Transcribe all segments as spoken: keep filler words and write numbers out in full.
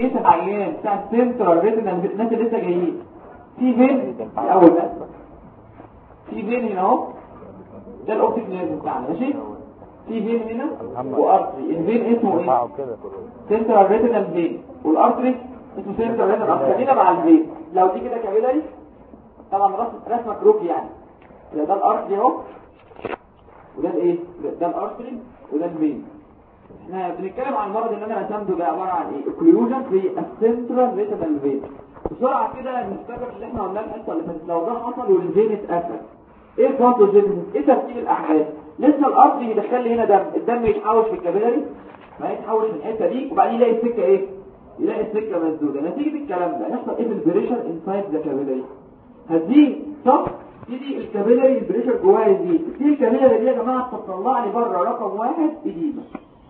ايه العيان بتاع السنترال ريتنال الناس اللي لسه جايين في فين الاول ده في فين هنا اهو ده الاوبتيك نيرف بتاعنا ماشي في فين هنا وارتري الفين اسمه ايه سنترال ريتنال فين والارتري اسمه سنترال ريتنال ارتري خلينا مع الفين لو دي كده كابيلاري طبعا رسمه رسمه كروك يعني ده الارتري اهو وده الايه ده الارتري وده الفين احنا بنتكلم عن المرض اللي انا رسمته ده عباره عن ايه اوكلوجن في السنترال ريتنال فين بسرعه كده نفتكر اللي احنا قلناه الحصه اللي فاتت لو ده حصل والفين اتقفل ايه الباثوجينيسيس ايه ترتيب الاحداث لسه الارض يدخل لي هنا دم الدم يتحوش في الكابيلاري ما يتحوش في الحته دي وبعدين يلاقي السكه ايه يلاقي السكه مسدوده نتيجه الكلام ده يحصل ايه في البريشر انسايد ذا كابيلاري هدي صح تيجي الكابيلاري البريشر جواها يزيد دي الكابيلاري دي يا جماعه تطلع لي بره رقم واحد اديمه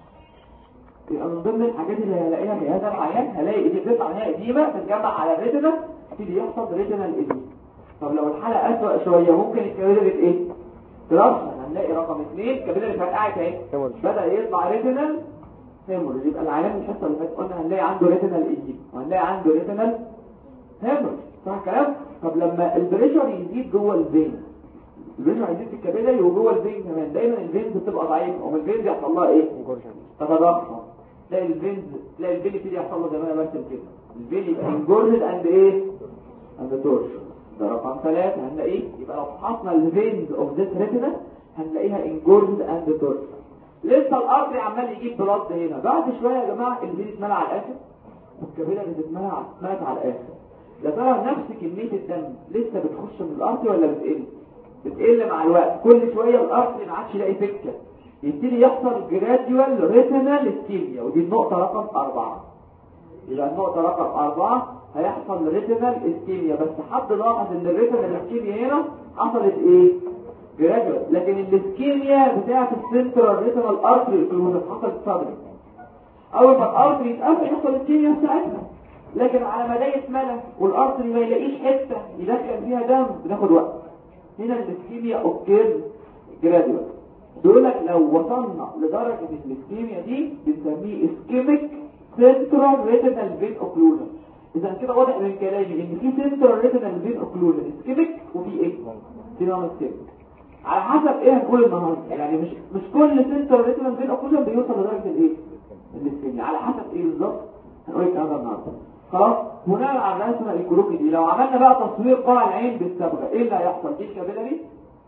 يبقى من ضمن الحاجات اللي هلاقيها في هذا العيان هلاقي دي بتطلع منها اديمه تتجمع على الريتنا تيجي يحصل ريتنال اديمه طب لو الحاله اسوء شويه ممكن الكابيلاري ايه ترشح هنلاقي رقم اثنين الكابيلاري فرقعت اهي بدا يطلع ريتنال هيموريج يبقى العيان الحصه اللي فاتت قلنا هنلاقي عنده ريتنال اديمه وهنلاقي عنده ريتنال هيموريج صح الكلام طب لما البريشر يزيد جوه الفين البريشر يزيد في الكابيلاري وجوه الفين كمان دايما الفينز بتبقى ضعيفه ومن الفينز يحصل لها ايه تتضخم تلاقي الفينز تلاقي الفين يبتدي يحصل له زي ما انا برسم كده الفين يبقى انجورجد اند ايه اند تورش ده رقم ثلاثة هنلاقيه يبقى لو فحصنا الفينز اوف ذيس ريتنا هنلاقيها انجورجد اند تورش لسه الارض عمال يجيب بلاد هنا بعد شويه يا جماعه الفين اتملى على الاخر والكابيلاري بتتملى على اتملت على الاخر يا ترى نفس كميه الدم لسه بتخش من الارض ولا بتقل بتقل مع الوقت كل شويه الارض ما عادش يلاقي سكه يبتدي يحصل جراديوال ريتنال اسكيميا ودي النقطه رقم أربعة يبقى النقطه رقم أربعة هيحصل ريتنال اسكيميا بس حد لاحظ ان الريتنال اسكيميا هنا حصلت ايه جراديوال لكن الاسكيميا بتاعه السنترال ريتنال ارتري اللي حصلت صدري اول ما الارتري يتقفل يحصل اسكيميا ساعتها لكن على ما ده يتملى والارتري ما يلاقيش حته يدخل فيها دم بناخد وقت هنا الاسكيميا اوكير جراديوال بيقول لك لو وصلنا لدرجه الاسكيميا دي بنسميه اسكيميك سنترال ريتنال فين اوكلوجن اذا كده واضح من كلامي ان في سنترال ريتنال فين اوكلوجن اسكيميك وفي ايه سينوم اسكيميك على حسب ايه هنقول النهارده يعني مش مش كل سنترال ريتنال فين اوكلوجن بيوصل لدرجه الايه الاسكيميا على حسب ايه بالظبط هنقول الكلام ده النهارده خلاص بناء على الرسمه الكروكي دي لو عملنا بقى تصوير قاع العين بالصبغه ايه اللي هيحصل دي الكابيلاري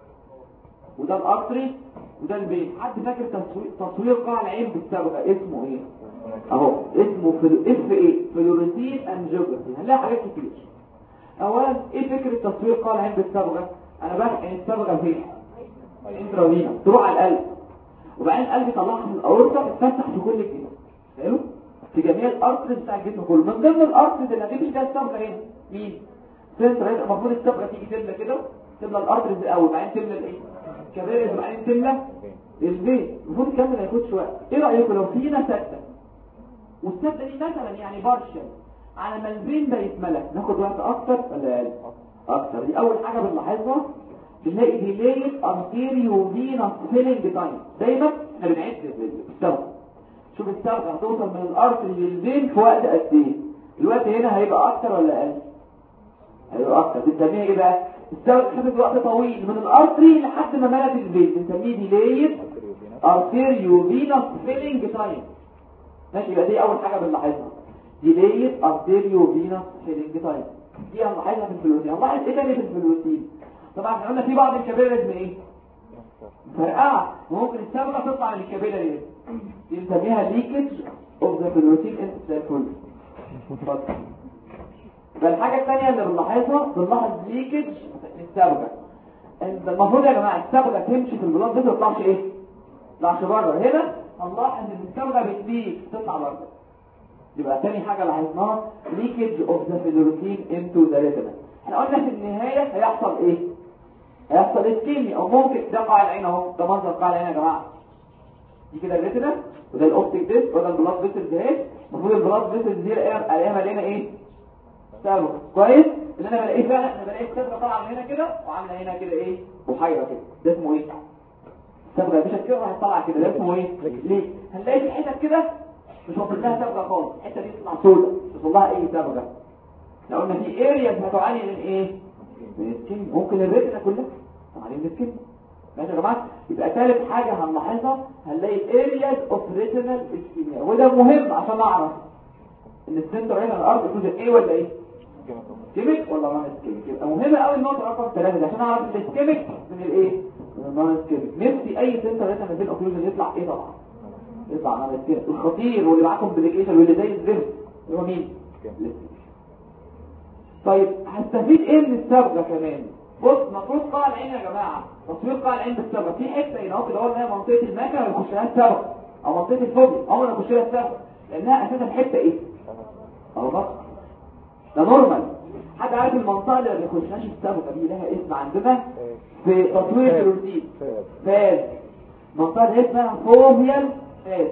وده الارتري وده البين حد فاكر تصوير تصوير قاع العين بالصبغه اسمه ايه اهو اسمه في الاف ايه فلوريسين انجيوجرافي هنلاقي حاجات كتير اولا ايه فكره تصوير قاع العين بالصبغه انا بحقن الصبغه فين الانترافينا تروح على القلب وبعدين القلب يطلعها من الاورطه تتفتح في كل الجسم حلو في جميع الارترز بتاع الجسم كله من ضمن الارترز اللي هتمشي فيها الصبغه هنا مين سنتر المفروض الصبغه تيجي تملى كده تملى الارترز الاول بعدين تملى الايه كبارز بعدين تملى البيت المفروض الكلام ما ياخدش وقت ايه رايكم لو في هنا سته والسته دي مثلا يعني بارشل على ما البين ده يتملى ناخد وقت اكتر ولا اقل اكتر دي اول حاجه بنلاحظها بنلاقي ديليت ارتيريو فينس فيلينج تايم دايما احنا بنعد الصبغه شوف الصبغه هتوصل من الارتري للفين في وقت قد ايه الوقت هنا هيبقى اكتر ولا اقل هيبقى اكتر بنسميها ايه بقى الصبغه خدت وقت طويل من الارتري لحد ما ملت الفين بنسميه ديليت ارتيريو فينس فيلينج تايم ماشي يبقى دي اول حاجه بنلاحظها ديليت ارتيريو فينس فيلينج تايم دي هنلاحظها في الفلوسين هنلاحظ ايه تاني في الفلوسين طبعا احنا قلنا في بعض الكبارز من ايه فرقعه وممكن الصبغه تطلع من الكابيلاري دي بنسميها ليكج اوف ذا فلوسين انترفول فالحاجه الثانيه اللي بنلاحظها بنلاحظ ليكج للصبغه المفروض يا جماعه الصبغه تمشي في البلاد ما تطلعش ايه ما تطلعش بره هنا هنلاحظ ان الصبغه بتليك تطلع بره يبقى ثاني حاجه لاحظناها ليكج اوف ذا فلوسين انتو ذا ريتنا احنا قلنا في النهايه هيحصل ايه هيحصل اسكيميا او ممكن ده قاع العين اهو ده منظر قاع العين يا جماعه دي كده الريتنا وده الاوبتيك ديسك وده البلاد فيسلز اهي المفروض البلاد فيسلز دي الاقيها مليانه ايه صبغه كويس ان انا بلاقيه فعلا انا بلاقي الصبغه طالعه من هنا كده وعامله هنا كده ايه بحيره كده ده اسمه ايه صبغه مش كده هتطلع كده ده اسمه ايه ليه هنلاقي في حتت كده مش واخد لها صبغه خالص الحته دي تطلع سوداء وصل لها اي صبغه. لو قلنا في ارياز هتعاني من ايه؟ من السكين. ممكن الريتنا كلها تعاني من السكين. ماشي يا جماعه؟ يبقى ثالث حاجه هنلاحظها هنلاقي ارياز اوف ريتينال اسكيميا، وده مهم عشان اعرف ان السنتر هنا الارض يكون ايه ولا ايه؟ سكيميك ولا نون سكيميك. يبقى مهم قوي النقطه رقم ثلاثة دي عشان اعرف السكيميك من الايه؟ من النون سكيميك. نفسي اي سنتر هنا من الاوكلوجن يطلع ايه طبعا؟ يطلع نون سكيميك. الخطير واللي معاه كومبليكيشن واللي زي الزفت هو مين؟ طيب هستفيد ايه من الصبغه كمان؟ بص مفروض قاع العين يا جماعه، تصوير قاع العين بالصبغه في حته هنا اهو كده اهو اللي هي منطقه المكنه اللي بيخش لها الصبغه او منطقه الفوبيا عمر ما يخش لها الصبغه لانها اساسا حته ايه؟ اهو بص ده نورمال. حد عارف المنطقه اللي ما بيخشهاش الصبغه دي لها اسم عندنا في تصوير الروتين؟ فاز. المنطقه دي اسمها فوبيال فاز،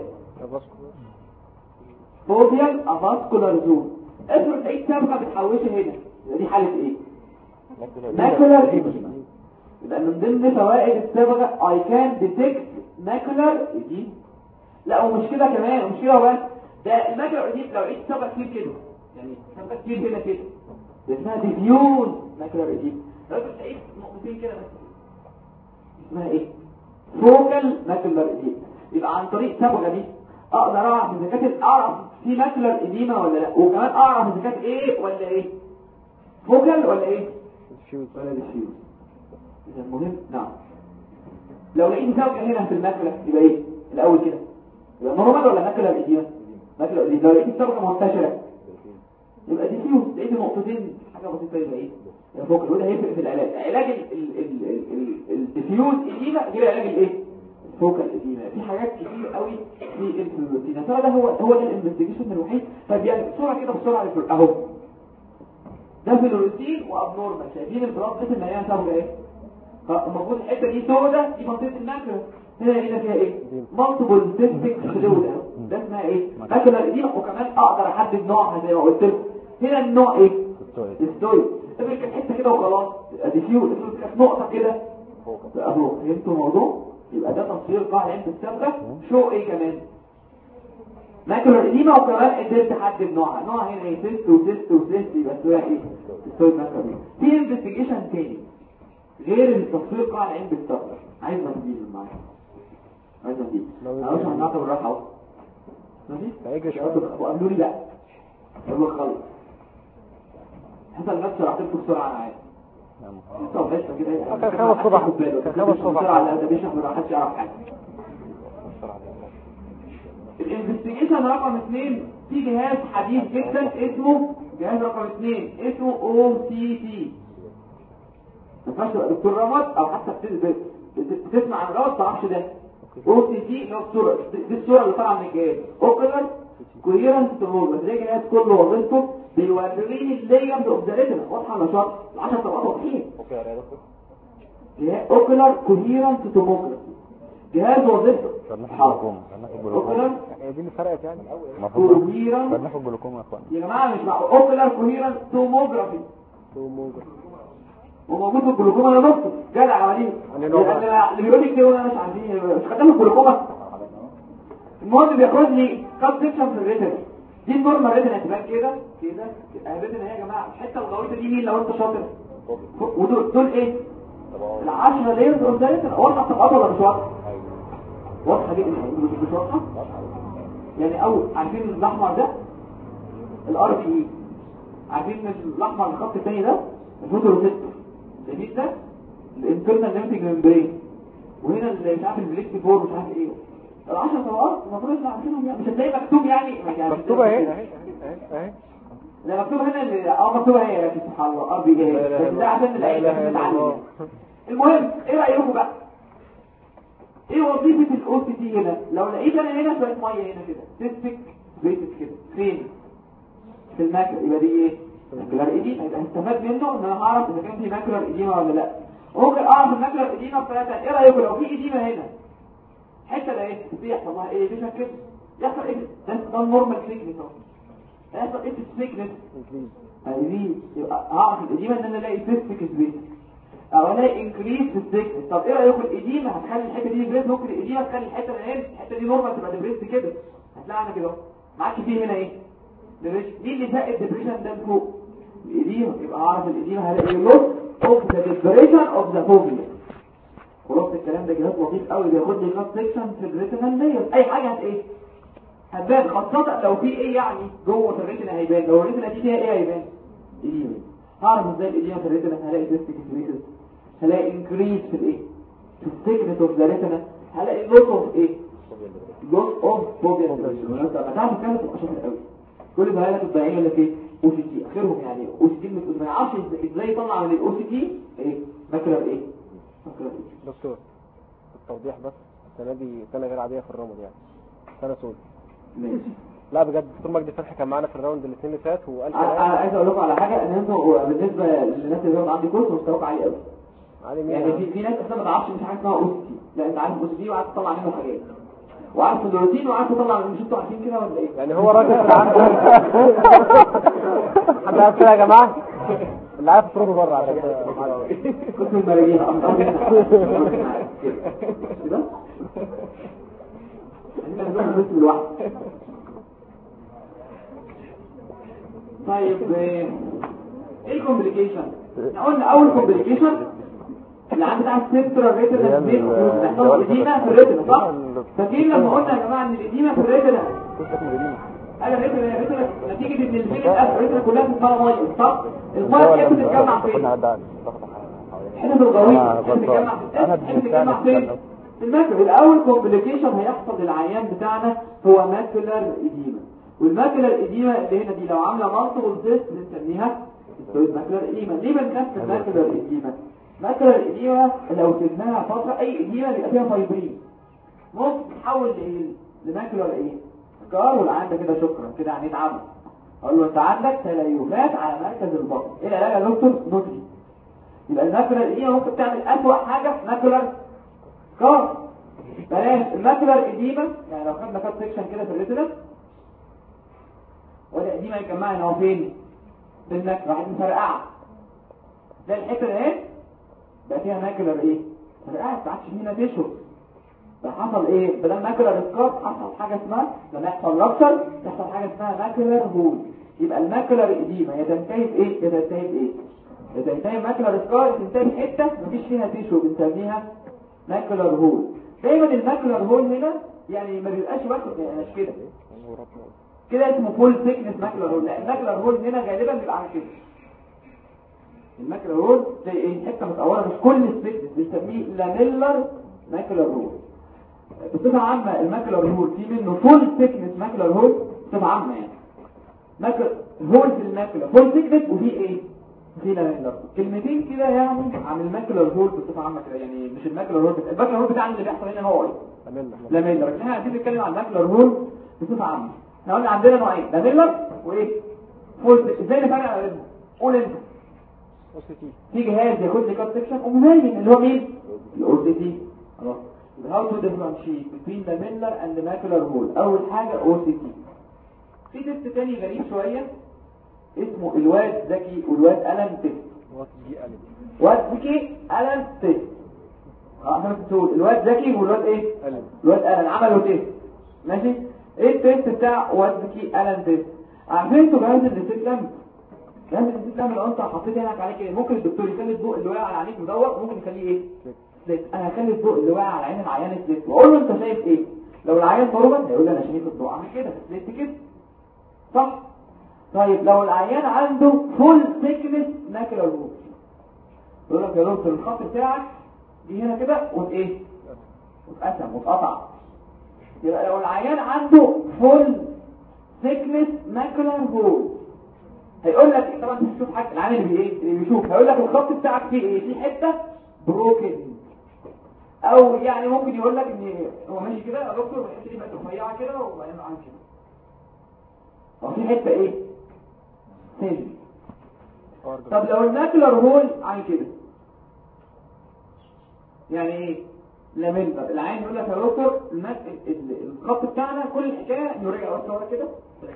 فوبيال افاسكولار زون. افرض لقيت صبغه بتحوشه هنا دي حاله ايه؟ ماكولار إديما. يبقى من ضمن فوائد الصبغه I can detect macular edema. لا ومش كده كمان ومش كده بس، ده الماكولار إديما لو لقيت صبغه كتير كده يعني صبغه كتير هنا كده ده اسمها ديفيوز ماكولار إديما. لو لقيت نقطتين كده بس اسمها ايه؟ فوكال ماكولار إديما. يبقى عن طريق الصبغه دي اقدر اعرف اذا كانت اعرف في ماكولار إديما ولا لا، وكمان اعرف اذا كانت ايه ولا ايه؟ فوكال ولا ايه؟ ولا ديفيوز. اذا مهم نعم. لو لقيت زوجة هنا في الماكولة يبقى ايه الاول كده؟ يبقى نورمال ولا ماكولة إديما؟ ماكولة إديما. لو لقيت زوجة منتشرة يبقى ديفيوز. لقيت نقطتين حاجه بسيطه يبقى ايه؟ يا فوق وده هيفرق في العلاج. علاج الديفيوز إديما غير علاج الايه؟ الفوكال إديما. في حاجات كتير قوي في الروتين. يا ترى ده هو هو ده الانفستيجيشن الوحيد؟ طب يعني بسرعه كده بسرعه اهو ده في الروتين وابنورمال. شايفين البلاط ده اللي هي صبغه ايه؟ فالمفروض الحته دي سوداء دي منطقه الماكله. هنا هنا فيها ايه؟ مالتيبل سيستيك فلويد. ده اسمها ايه؟ ماكله دي. وكمان اقدر احدد نوعها زي ما قلت لكم. هنا النوع ايه؟ الستويد. تبقى كانت حته كده وخلاص ديفيوز كانت نقطه كده اهو. فهمتوا الموضوع؟ يبقى ده تصوير قاع عند الصبغه. شو ايه كمان؟ ماكولار إديما. وكمان قدرت تحدد نوعها. نوعها هنا ايه؟ سيست وسيست وسيست. يبقى اسمها ايه؟ ستويد ماكولار. في انفستيجيشن تاني غير التصوير قاع عند الصبغه. عايز نجيب معايا عايز نجيب معلش هنعطي بالراحه اهو. ماشي وقالوا لي لا يلا خلص حصل نفس شرحت لكم بسرعه انا عايز طب بس كده كان خمس صبح كان خمس صبح على ده بيشرح ما حدش يعرف حاجه. الانفستيجيشن رقم اثنين في جهاز حديث جدا اسمه جهاز رقم اثنين اسمه او سي تي. ما ينفعش تبقى دكتور رمض او حتى بتسمع عن الرمض ما تعرفش ده. او سي تي اللي هو الصوره دي الصوره اللي طالعه من الجهاز اوكلر كويرنت ترول. بس ده جهاز كله وظيفته بيوريني اللايرز اوف ذا ريتنا. واضحه ولا شرط؟ العشرة طبقات واضحين. اوكلر كويرنت توموجرافي جهاز وظيفته اوكلر دي اللي فرقت يعني كويرنت بناخد جلوكوما يا اخوان يا جماعه مش معقول. اوكلر كويرنت توموجرافي توموجرافي وموجود في الجلوكوما. انا نص جدع عمليه اللي بيقول لي كده وانا مش عارفين مش خدام الجلوكوما. المهم بياخد لي كات سيكشن في الريتنا. دي النورمال ريتنا تبقى كده كده. الريتنا اهي يا جماعه. الحته الغويطه دي مين لو انت شاطر؟ ودول دول ايه؟ العشرة ليرز اوف ذا ريتنا. واضحه الطبقات ولا مش واضحه؟ واضحه جدا. مش واضحه يعني. او عارفين الاحمر ده الار بي اي. عارفين الاحمر الخط الثاني ده الفوتوروسيبتور. شايفين ده الانترنال ليمفيك ممبرين. وهنا اللي مش عارف البليكتي فور مش عارف ايه. العشر طبقات المفروض احنا عارفينهم يعني. مش هتلاقي مكتوب يعني مكتوبه اهي اهي اهي. لا مكتوبه هنا اللي اه مكتوبه اهي يا سبحان الله ار بي جي. بس ده عشان نتعلم. المهم ايه رايكم بقى؟ ايه وظيفه الاو سي تي هنا؟ لو لقيت انا هنا شويه ميه هنا كده سيستيك بيتس كده فين؟ في الماكله. يبقى دي ايه؟ ماكلر إديما. يبقى هستفاد منه ان انا هعرف اذا كان في ماكلر إديما ولا لا. ممكن اعرف الماكلر إديما بثلاثه. ايه رايكم لو في إديما هنا حته ده ايه بيحصل لها ايه؟ مش كده يحصل ايه؟ ده ده النورمال ثيكنس اهو. يحصل ايه في الثيكنس؟ هيزيد. يبقى هعرف الإديما ان انا الاقي سيستيك سبيس او الاقي انكريس في الثيكنس. طب ايه رايكم الإديما هتخلي الحته دي بريس؟ ممكن الإديما تخلي الحته اللي هنا الحته دي نورمال تبقى بريس كده. هتلاقي انا كده ما عادش فيه هنا ايه؟ مين اللي فاق الديبريشن ده فوق؟ الإديمة. يبقى أعرف الإديمة هلاقي لوس اوف ذا ديبريشن اوف ذا فوبيا. خلاص الكلام ده جهاز لطيف قوي بياخد لي كات سيكشن في الريتينال لاير. اي حاجه هت ايه هتبان، خاصه لو في ايه يعني جوه في الريتينا هيبان. لو الريتينا دي فيها ايه هيبان؟ إديمة. هعرف ازاي الإديمة في الريتينا؟ هلاقي سيستيك انكريز، هلاقي انكريز في الايه في الثيكنس اوف ذا ريتينا، هلاقي لوس اوف ايه لوس اوف فوبيا. لما تعرف الكلام ده تبقى شاطر قوي. كل ده هيلاقي الضيعيه اللي في او سي تي اخرهم يعني او سي تي ما يعرفش ازاي يطلع من الاو سي تي ايه ماكلر ايه ماكلر ايه. دكتور التوضيح بس، السنه دي سنه غير عاديه في الرمض يعني، سنه سود. ماشي. لا بجد دكتور مجدي فتحي كان معانا في الراوند الاثنين اللي فات وقال انا عايز اقول لكم على حاجه، ان انتوا بالنسبه للناس اللي بياخدوا عندي كورس مستواكم عالي قوي. عالي مين يعني في في ناس اصلا ما تعرفش مش حاجه اسمها او سي تي. لا انت عارف او سي تي وعارف تطلع منه حاجات وعارف الروتين وعارف تطلع. مش انتوا عارفين كده ولا ايه؟ يعني هو راجل عنده حد عارف كده يا جماعه؟ اللي عارف تروحوا بره عشان كنت المراجيح كده احنا بنروح بس بالواحد. طيب ايه الكومبليكيشن؟ احنا قلنا اول كومبليكيشن اللي عند بتاع السنترال ريتينا بيحصل اديمه في الريتينا، صح؟ فاكرين لما قلنا يا جماعه ان الاديمه في الريتينا انا الريتينا الريتينا نتيجه ان الفيجن الريتينا كلها بتتملى ميه، صح؟ الميه دي بتتجمع فين؟ احنا بالغويط بتتجمع انا بتتجمع فين؟ في الماكلر. الاول كومبليكيشن هيحصل للعيان بتاعنا هو ماكلر اديمه، والماكلر اديمه اللي هنا دي لو عامله مالتيبل سيست بنسميها ماكلر اديمه. ليه بنكتب ماكلر اديمه؟ ماكلر الإديمة لو سيبناها فترة أي إديمة بيبقى فيها فايبرين ممكن تحول لإيه؟ لماكلر إيه؟ سكار. والعيان ده كده شكرا كده هنتعب. أقول له أنت عندك تليفات على مركز البطن. إيه العلاج يا دكتور؟ نوتري. يبقى الماكلر الإديمة ممكن تعمل أسوأ حاجة ماكلر سكار. بلاش الماكلر إديمة. يعني لو خدنا كات سيكشن كده في الريتنا ولا إديمة يجمعها إن هو فين؟ في الماكلر واحد مفرقعة ده الحتة ده إيه؟ بقى فيها ماكلر ايه؟ فرقعت ما عادش فينا تشرب. فحصل ايه؟ بدل ماكلر سكار حصل حاجه اسمها لما يحصل لابشر يحصل حاجه اسمها ماكلر هول. يبقى الماكلر اديمه يا تنتهي بايه؟ يا تنتهي بايه؟ يا تنتهي ماكلر سكار تنتهي بحته مفيش فيها تشرب بنسميها ماكلر هول. دايما الماكلر هول هنا يعني ما بيبقاش واخد يعني مش كده كده اسمه فول ثيكنس ماكلر هول. لا الماكلر هول هنا غالبا بيبقى عامل كده. الماكلر هول زي ايه؟ حته متقوره مش كل الثيكنس بنسميه لاميلر ماكلر هول. بصفه عامه الماكلر هول في منه فول ثيكنس ماكلر هول بصفه عامه يعني ماكلر هول في الماكلر فول ثيكنس وفي ايه؟ في لاميلر. كلمتين كده يعني عن الماكلر هول بصفه عامه كده يعني مش الماكلر هول بتاع الماكلر هول بتاعنا اللي بيحصل هنا هو ايه؟ لاميلر. لكن احنا عايزين نتكلم عن الماكلر هول بصفه عامه. احنا قلنا عندنا نوعين لاميلر وايه؟ فول. ازاي نفرق بينهم؟ قول انت. في جهاز ياخد لي كات سيكشن ومنين اللي هو مين؟ الاو سي تي. خلاص how to differentiate between the Miller and the macular hole. اول حاجه او سي تي. في تيست تاني غريب شويه اسمه الواد ذكي والواد ألان تيست. واد ذكي ألان تيست. اه احنا بنقول الواد ذكي والواد ايه؟ الواد ألان عملوا تيست. ماشي؟ ايه التيست بتاع واد ذكي ألان تيست؟ عارفين انتوا جهاز الاستسلام؟ جهاز الاستسلام اللي انت حطيت هناك عليه كده ممكن الدكتور يخلي الضوء اللي واقع على عينيك مدور ممكن يخليه ايه؟ سليت. انا هخلي الضوء اللي واقع على عين العيان سليت واقول له انت شايف ايه؟ لو العيان ضربت هيقول لي انا شايف الضوء عامل كده سليت كده صح؟ طيب لو العيان عنده فول ثيكنس ماكلر هول يقول لك يا دكتور الخط بتاعك دي هنا كده وايه؟ واتقسم واتقطع. يبقى لو العيان عنده فول ثيكنس ماكلر هول هيقول لك طبعا انت بتشوف حاجه العيان اللي ايه اللي بيشوف هيقول لك الخط بتاعك فيه ايه؟ في حته بروكن او يعني ممكن يقول لك ان هو ماشي كده يا دكتور الحته دي بقت رفيعه كده وبعدين عامل كده هو في حته ايه تاني. طب لو الماكلر هول عامل كده يعني ايه؟ لاميلر. العين يقول لك يا دكتور الخط بتاعنا كل الحكايه نرجع بس ورا كده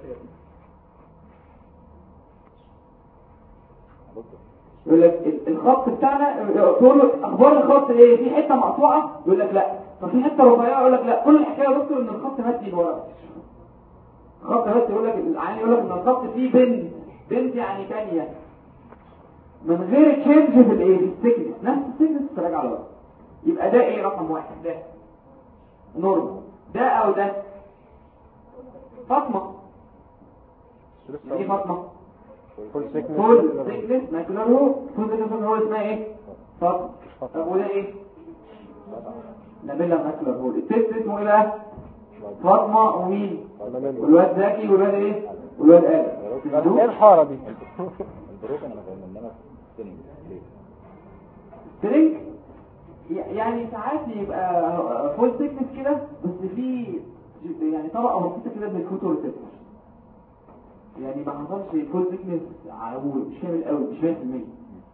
يقول لك الخط بتاعنا تقول له اخبار الخط ايه؟ في حته مقطوعه يقول لك لا. طب في حته رفيعه يقول لك لا. كل الحكايه يا دكتور ان الخط مادي لورا خط بس يقول لك العين يقول لك ان الخط فيه بنت بنت يعني ثانيه من غير تشينج في الايه السيكنس، نفس السيكنس تراجع على بعض. يبقى ده ايه رقم واحد؟ ده نورمال. ده او ده فاطمه. ايه فاطمه؟ فول سيكنس فول سيكنس ماكولار هول. فول سيكنس هو اسمها ايه؟ فاطمه. طب وده ايه؟ لابيلا ماكولار هول. التست اسمه ايه بقى؟ فاطمه ومين؟ والواد زكي والواد ايه؟ والواد قال ايه الحاره دي؟ البروكن انا فاهم ان انا سترينج سترينج يعني ساعات يبقى فول سيكنس كده بس في يعني طبقه بسيطه كده من الفوتوريسبتور، يعني ما حصلش فول سيكنس عمود مش كامل قوي مش مية في المية.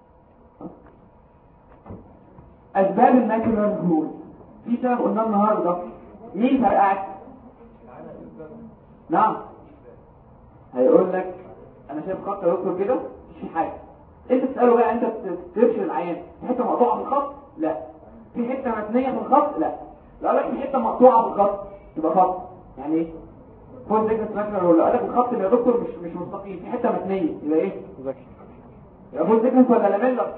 اسباب الماكولار هول في سبب قلنا النهارده. مين فرقعت؟ نعم هيقول لك انا شايف خط يا دكتور كده مش في حاجه. انت تساله بقى انت ترشد العيان في حته مقطوعه في الخط؟ لا. في حته متنيه في الخط؟ لا. لو قال لك في حته مقطوعه في الخط يبقى خط. يعني ايه فول سيكنس ماكولار هول؟ لو قال لك الخط يا دكتور مش مش مستقيم في حته متنيه يبقى ايه؟ ذكي. يبقى فول سيكنس ولا لاميلا؟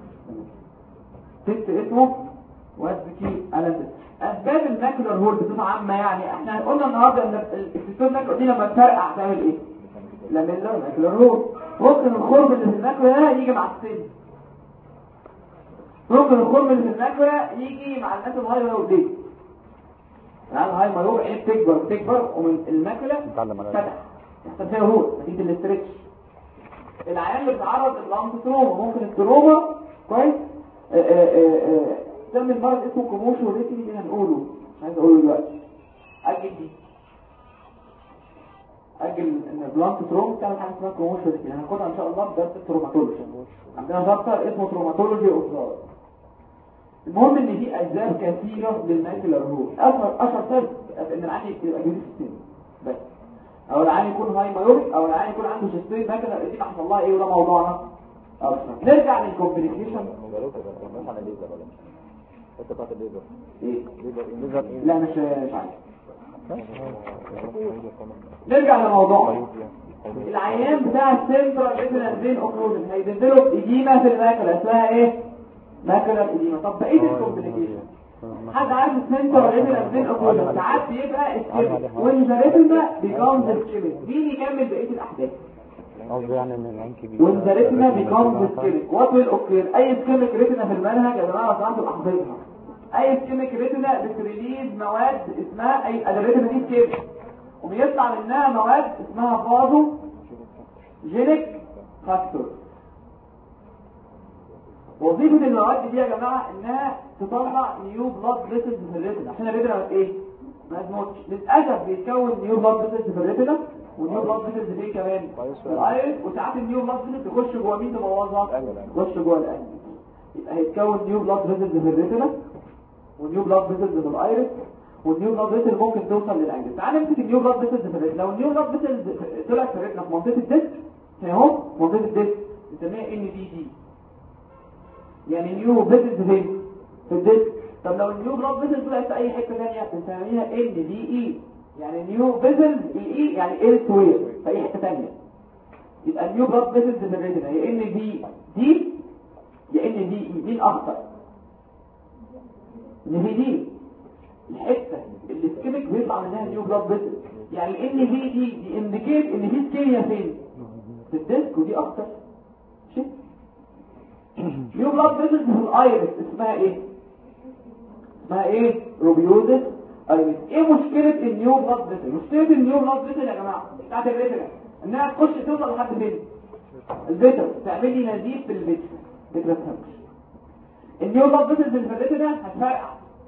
تست اسمه وادكي الانتس. اسباب الماكولار هول بصفه عامه يعني احنا قلنا النهارده ان السيستم ماكولار دي لما تفرقع تعمل ايه؟ لاميلا ماكولار هول. ممكن الخرم اللي في الماكولا ده يجي مع السن، ممكن الخرم اللي في الماكولا يجي مع الناس الهاي مايوب دي، يعني الهاي مايوب عين تكبر تكبر ومن الماكولا فتح يحصل فيها هول نتيجه الاسترتش. العيان اللي بيتعرض لللامب تروما ممكن التروما كويس سمي المرض اسمه كوموشن ريتي اللي هنقوله مش عايز اقوله دلوقتي. اجل دي اجل ان البلانت تروما بتعمل حاجه اسمها كوموشن ريتي هناخدها ان شاء الله في درس التروماتولوجي. عندنا شابتر اسمه تروماتولوجي اوف ذا. المهم ان في اسباب كثيره للماكولار هول. اشهر اشهر سبب ان العيان يبقى جديد في السن بس، او العيان يكون هاي مايوبيك، او العيان يكون عنده شيستين ماكولار دي حصل لها ايه وده موضوعنا اصلا. نرجع للكومبليكيشن. مثلا الليزر ولا مش حته بتاعت الليزر ايه ليزر لا مش مش عارف. نرجع لموضوعنا. العيان بتاع السنترال ريتينال فين اوكلوجن هيديله اديمه في الماكولا اسمها ايه؟ ماكولا اديمه. طب بقيه الكومبليكيشن حد عارف السنترال ريتينال فين اوكلوجن ساعات بيبقى اسكيميك والريتينا بيكونز اسكيميك. مين يكمل بقيه الاحداث؟ قصدي يعني ان العين كبيره والريتينا بيكونز اسكيميك. وات ويل اوكير؟ اي اسكيميك ريتينا في المنهج يا جماعه صعب الاحداثها. اي اسكيميك ريتينا بتريليز مواد اسمها اي الريتينا دي اسكيميك وبيطلع منها مواد اسمها فازو جينيك فاكتور. وظيفه المواد دي يا جماعه انها تطلع نيو بلاد فيسلز في الريتينا عشان الريتينا ايه ما تموتش. للاسف بيتكون نيو بلاد فيسلز في الريتينا ونيو بلاد فيسلز فين كمان في الايرس، وساعات النيو بلاد فيسلز تخش جوه مين تبوظها تخش جوه القلب. يبقى هيتكون نيو بلاد فيسلز في الريتينا ونيو بلاد فيسلز في الايرس والنيو بلاد فيسل ممكن توصل للانجل. تعال نمسك النيو بلاد فيسلز في الريتنا. لو النيو بلاد فيسلز طلعت في الريتنا في منطقه الديسك اهو منطقه الديسك بنسميها ان بي دي يعني نيو فيسلز فين في الديسك. طب لو النيو بلاد فيسلز طلعت في اي حته ثانيه بنسميها ان دي اي يعني نيو فيسلز اي اي يعني ال سوير في اي حته ثانيه. يبقى النيو بلاد فيسلز في الريتنا يا ان دي دي يا ان دي اي. مين اخطر؟ ان في دي الحته اللي السكيميك بيطلع منها نيو بلاد فيسل يعني ان في دي دي انديكيت ان في سكيميا فين في الديسك ودي اكتر شيء. نيو بلاد فيسل في الايرس اسمها ايه؟ اسمها ايه؟ روبيوزس ايرس. ايه مشكله النيو بلاد فيسل؟ مشكله النيو بلاد فيسل يا جماعه بتاعت الريتنا انها تخش توصل لحد فين؟ الفيتر تعمل لي نزيف في الفيتر فيتر تهمش. النيو بلاد فيسل في الريتنا هتفرقع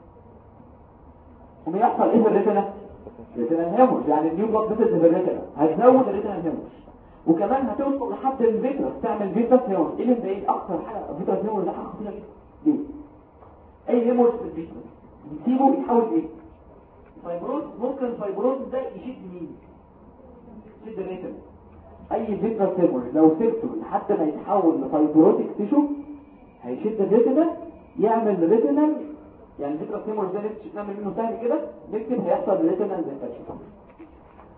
وبيحصل ايه في الريتنا؟ ريتنا هيموج يعني النيو بلاد فيسلز في الريتنا هتزود الريتنا هيموج وكمان هتوصل لحد الفيترس تعمل فيترس هيموج. ايه اللي مضايق اكتر حاجه فيترس هيموج ده حاجه خطيره جدا. ليه؟ اي هيموج في الفيترس بيسيبه يتحول ايه؟ فايبروز. ممكن الفايبروز ده يشد مين؟ يشد الريتنا. اي فيترس هيموج لو سبته لحد ما يتحول لفايبروتيك تيشو هيشد الريتنا يعمل ريتنال يعني فكرة سيمور ده نفسي نعمل منه سهل كده نكتب هيحصل ريتنال انفكشن.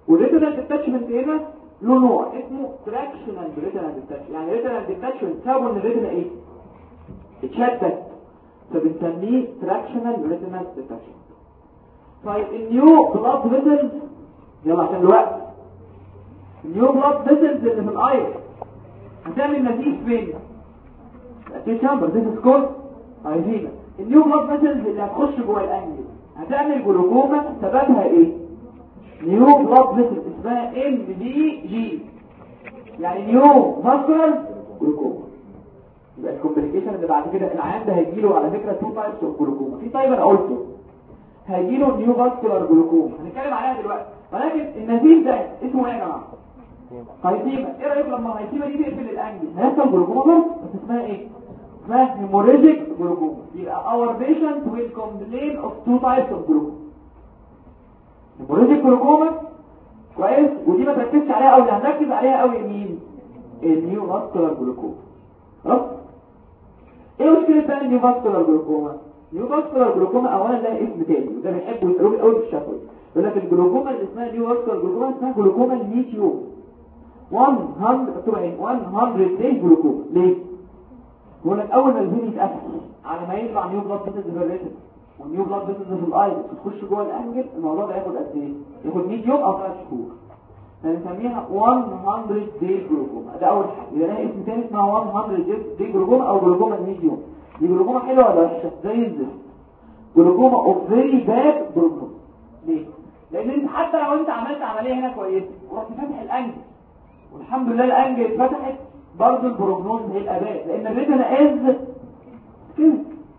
والريتنال ديتاتشمنت هنا له نوع اسمه تراكشنال ريتنال ديتاتشمنت. يعني ريتنال ديتاتشمنت سببه ان الريتنا ايه اتشتت، فبنسميه تراكشنال ريتنال ديتاتشمنت. طيب النيو بلاد فيسلز، يلا عشان الوقت، النيو بلاد فيسلز اللي في الاير هتعمل نزيف فين؟ في شامبر دي سكور عايزينها. النيو بلاد فيسلز اللي هتخش جوه الانجل هتعمل جلوكوما، سببها ايه؟ نيو بلاد فيسل اسمها ام دي جي، يعني نيو فاسكولار جلوكوما. يبقى الكومبليكيشن اللي بعد كده العيان ده هيجيله على فكره تو تايبس اوف جلوكوما. في تايب انا قلته هيجيله نيو فاسكولار جلوكوما هنتكلم عليها دلوقتي، ولكن النزيف ده اسمه ايه يا جماعه؟ هايتيما. ايه رايكم لما الهايتيما دي تقفل الانجل هيحصل جلوكوما بس اسمها ايه؟ اسمها هيموريجيك جلوكوما. يبقى our patient will complain of two types of جلوكوما. هيموريجيك جلوكوما كويس، ودي ما تركزش عليها قوي، هنركز عليها قوي مين؟ النيو فاسكولار جلوكوما. خلاص؟ ايه مشكله بقى النيو فاسكولار جلوكوما؟ نيو فاسكولار جلوكوما اولا ده اسم تاني وده بيحبوا يقولوا قوي في الشفوي، يقول لك الجلوكوما اللي اسمها نيو فاسكولار جلوكوما اسمها جلوكوما الميتيو مية مكتوبه ايه؟ مية داي جلوكوما. ليه؟ يقول لك اول ما الفين يتقفل على ما يطلع نيو بلاد فيسلز في الريتم والنيو بلاد فيسلز في الايرس وتخش جوه الانجل، الموضوع ده ياخد قد ايه؟ ياخد مية يوم او ثلاث شهور. هنسميها مية داي جلوكوما. ده اول حاجه، يبقى لها اسم ثاني اسمها مية داي جلوكوما او جلوكوما الميديوم. دي جلوكوما حلوه ولا وحشه؟ زي الزفت. جلوكوما اوف فيري باد بروجنوز. ليه؟ لان انت حتى لو انت عملت عمليه هنا كويسه ورحت فاتح الانجل والحمد لله الانجل اتفتحت، برضه البروجنوز هيبقى باد لان الريتنا از كده.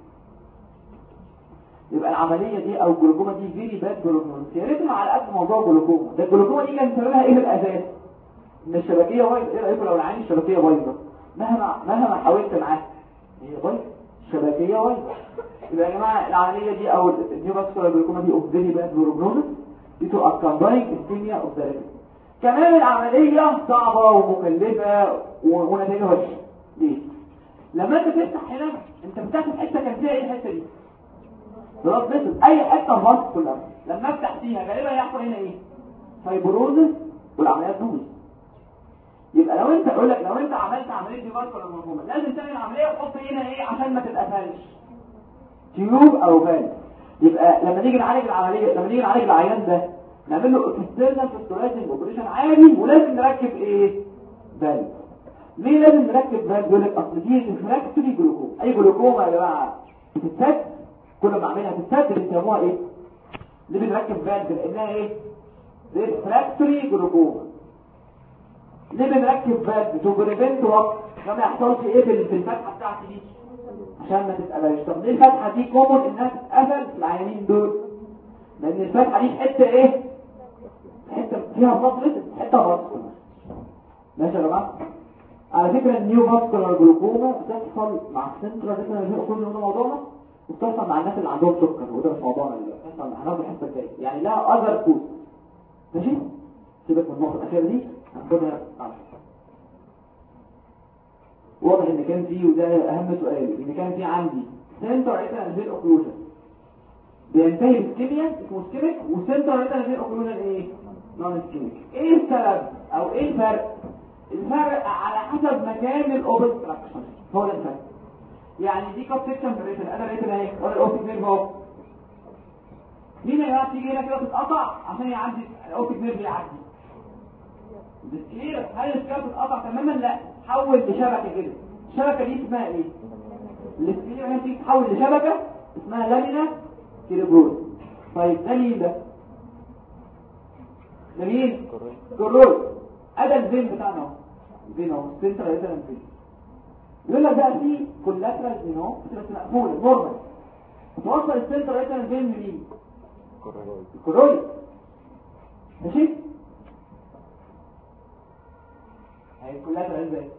يبقى العمليه دي او الجلوكوما دي فيري باد بروجنوز. يا ريتنا على قد موضوع جلوكوما ده، الجلوكوما دي كان سببها ايه في الاساس؟ ان الشبكيه بايظه. ايه رايكم لو العين الشبكيه بايظه مهما مهما حاولت معاها هي بايظه، الشبكيه بايظه. يبقى يا جماعه العمليه دي او النيو فاسكولار جلوكوما دي اوف فيري باد بروجنوز دي تو اكمباينج اسكيميا اوف ذا ريتنا. كمان العمليه صعبه ومكلفه ونتائجها وحشه. ليه؟ لما انت تفتح هنا انت بتاخد حته كان فيها ايه الحته دي؟ بلاد فيسل. اي حته الراس كلها لما افتح فيها غالبا هيحصل هنا ايه؟ فايبروزس والعمليات تبوظ. يبقى لو انت اقول لك لو انت عملت عمليه دي فاسكولار جلوكوما لازم تعمل عمليه وتحط هنا ايه عشان ما تتقفلش؟ تيوب او فالف. يبقى لما نيجي نعالج العمليه لما نيجي نعالج العيان ده نعمل له اكسترنال فيستولاتنج اوبريشن عادي، ولازم نركب ايه؟ فالف. ليه لازم نركب فالف؟ يقول لك اصل دي ريفراكتوري جلوكوما. اي جلوكوما يا جماعه بتتسد كل ما اعملها تتسد بنسموها ايه؟ ليه بنركب فالف؟ لانها ايه؟ ريفراكتوري جلوكوما. ليه بنركب فالف؟ تو بريفنت وقت ما يحصلش ايه في الفتحه بتاعتي دي عشان ما تتقفلش. طب ليه الفتحه دي كومن انها تتقفل في العيانين دول؟ لان الفتحه دي حته ايه؟ حته فيها بلاد، حته فاسكولار. ماشي يا جماعه؟ على فكره النيو فاسكولار جلوكوما بتحصل مع السنترال ريتنال كل ده موضوعنا، وبتحصل مع الناس اللي عندهم سكر وده مش موضوعنا دلوقتي، بتحصل هناخد الحته الجايه يعني لها اذر كوز. ماشي؟ سيبك من النقطه الاخيره دي هناخدها بعد. واضح ان كان فيه، وده اهم سؤال، ان كان فيه عندي سنترال ريتنال فين اوكلوجن بينتهي بسكيميا اسمه سكيميك، وسنترال ريتنال فين اوكلوجن ايه؟ نون سكيميك. ايه السبب او ايه الفرق؟ الفرق على حسب مكان الاوبستراكشن هو ده الفرق. يعني دي كاب سيكشن في الريتنا، انا الريتنا اهي ولا الاوبتيك نيرف اهو. مين يا جماعه تيجي هنا كده تتقطع عشان يعدي الاوبتيك نيرف يعدي؟ السكلير. هل السكلير تتقطع تماما؟ لا، تحول لشبكه كده. الشبكه دي اسمها ايه؟ السكلير هنا تيجي تحول لشبكه اسمها لامينا كيربروز. طيب ده مين ده؟ ده مين؟ كروز. ادي الفين بتاعنا اهو، الفين اهو سنترال ريتنال فين. يقول لك بقى في كولاترال فين اهو بس مقفوله نورمال، توصل السنترال ريتنال فين لمين؟ الكروز. ماشي؟ هي كولاترال ازاي؟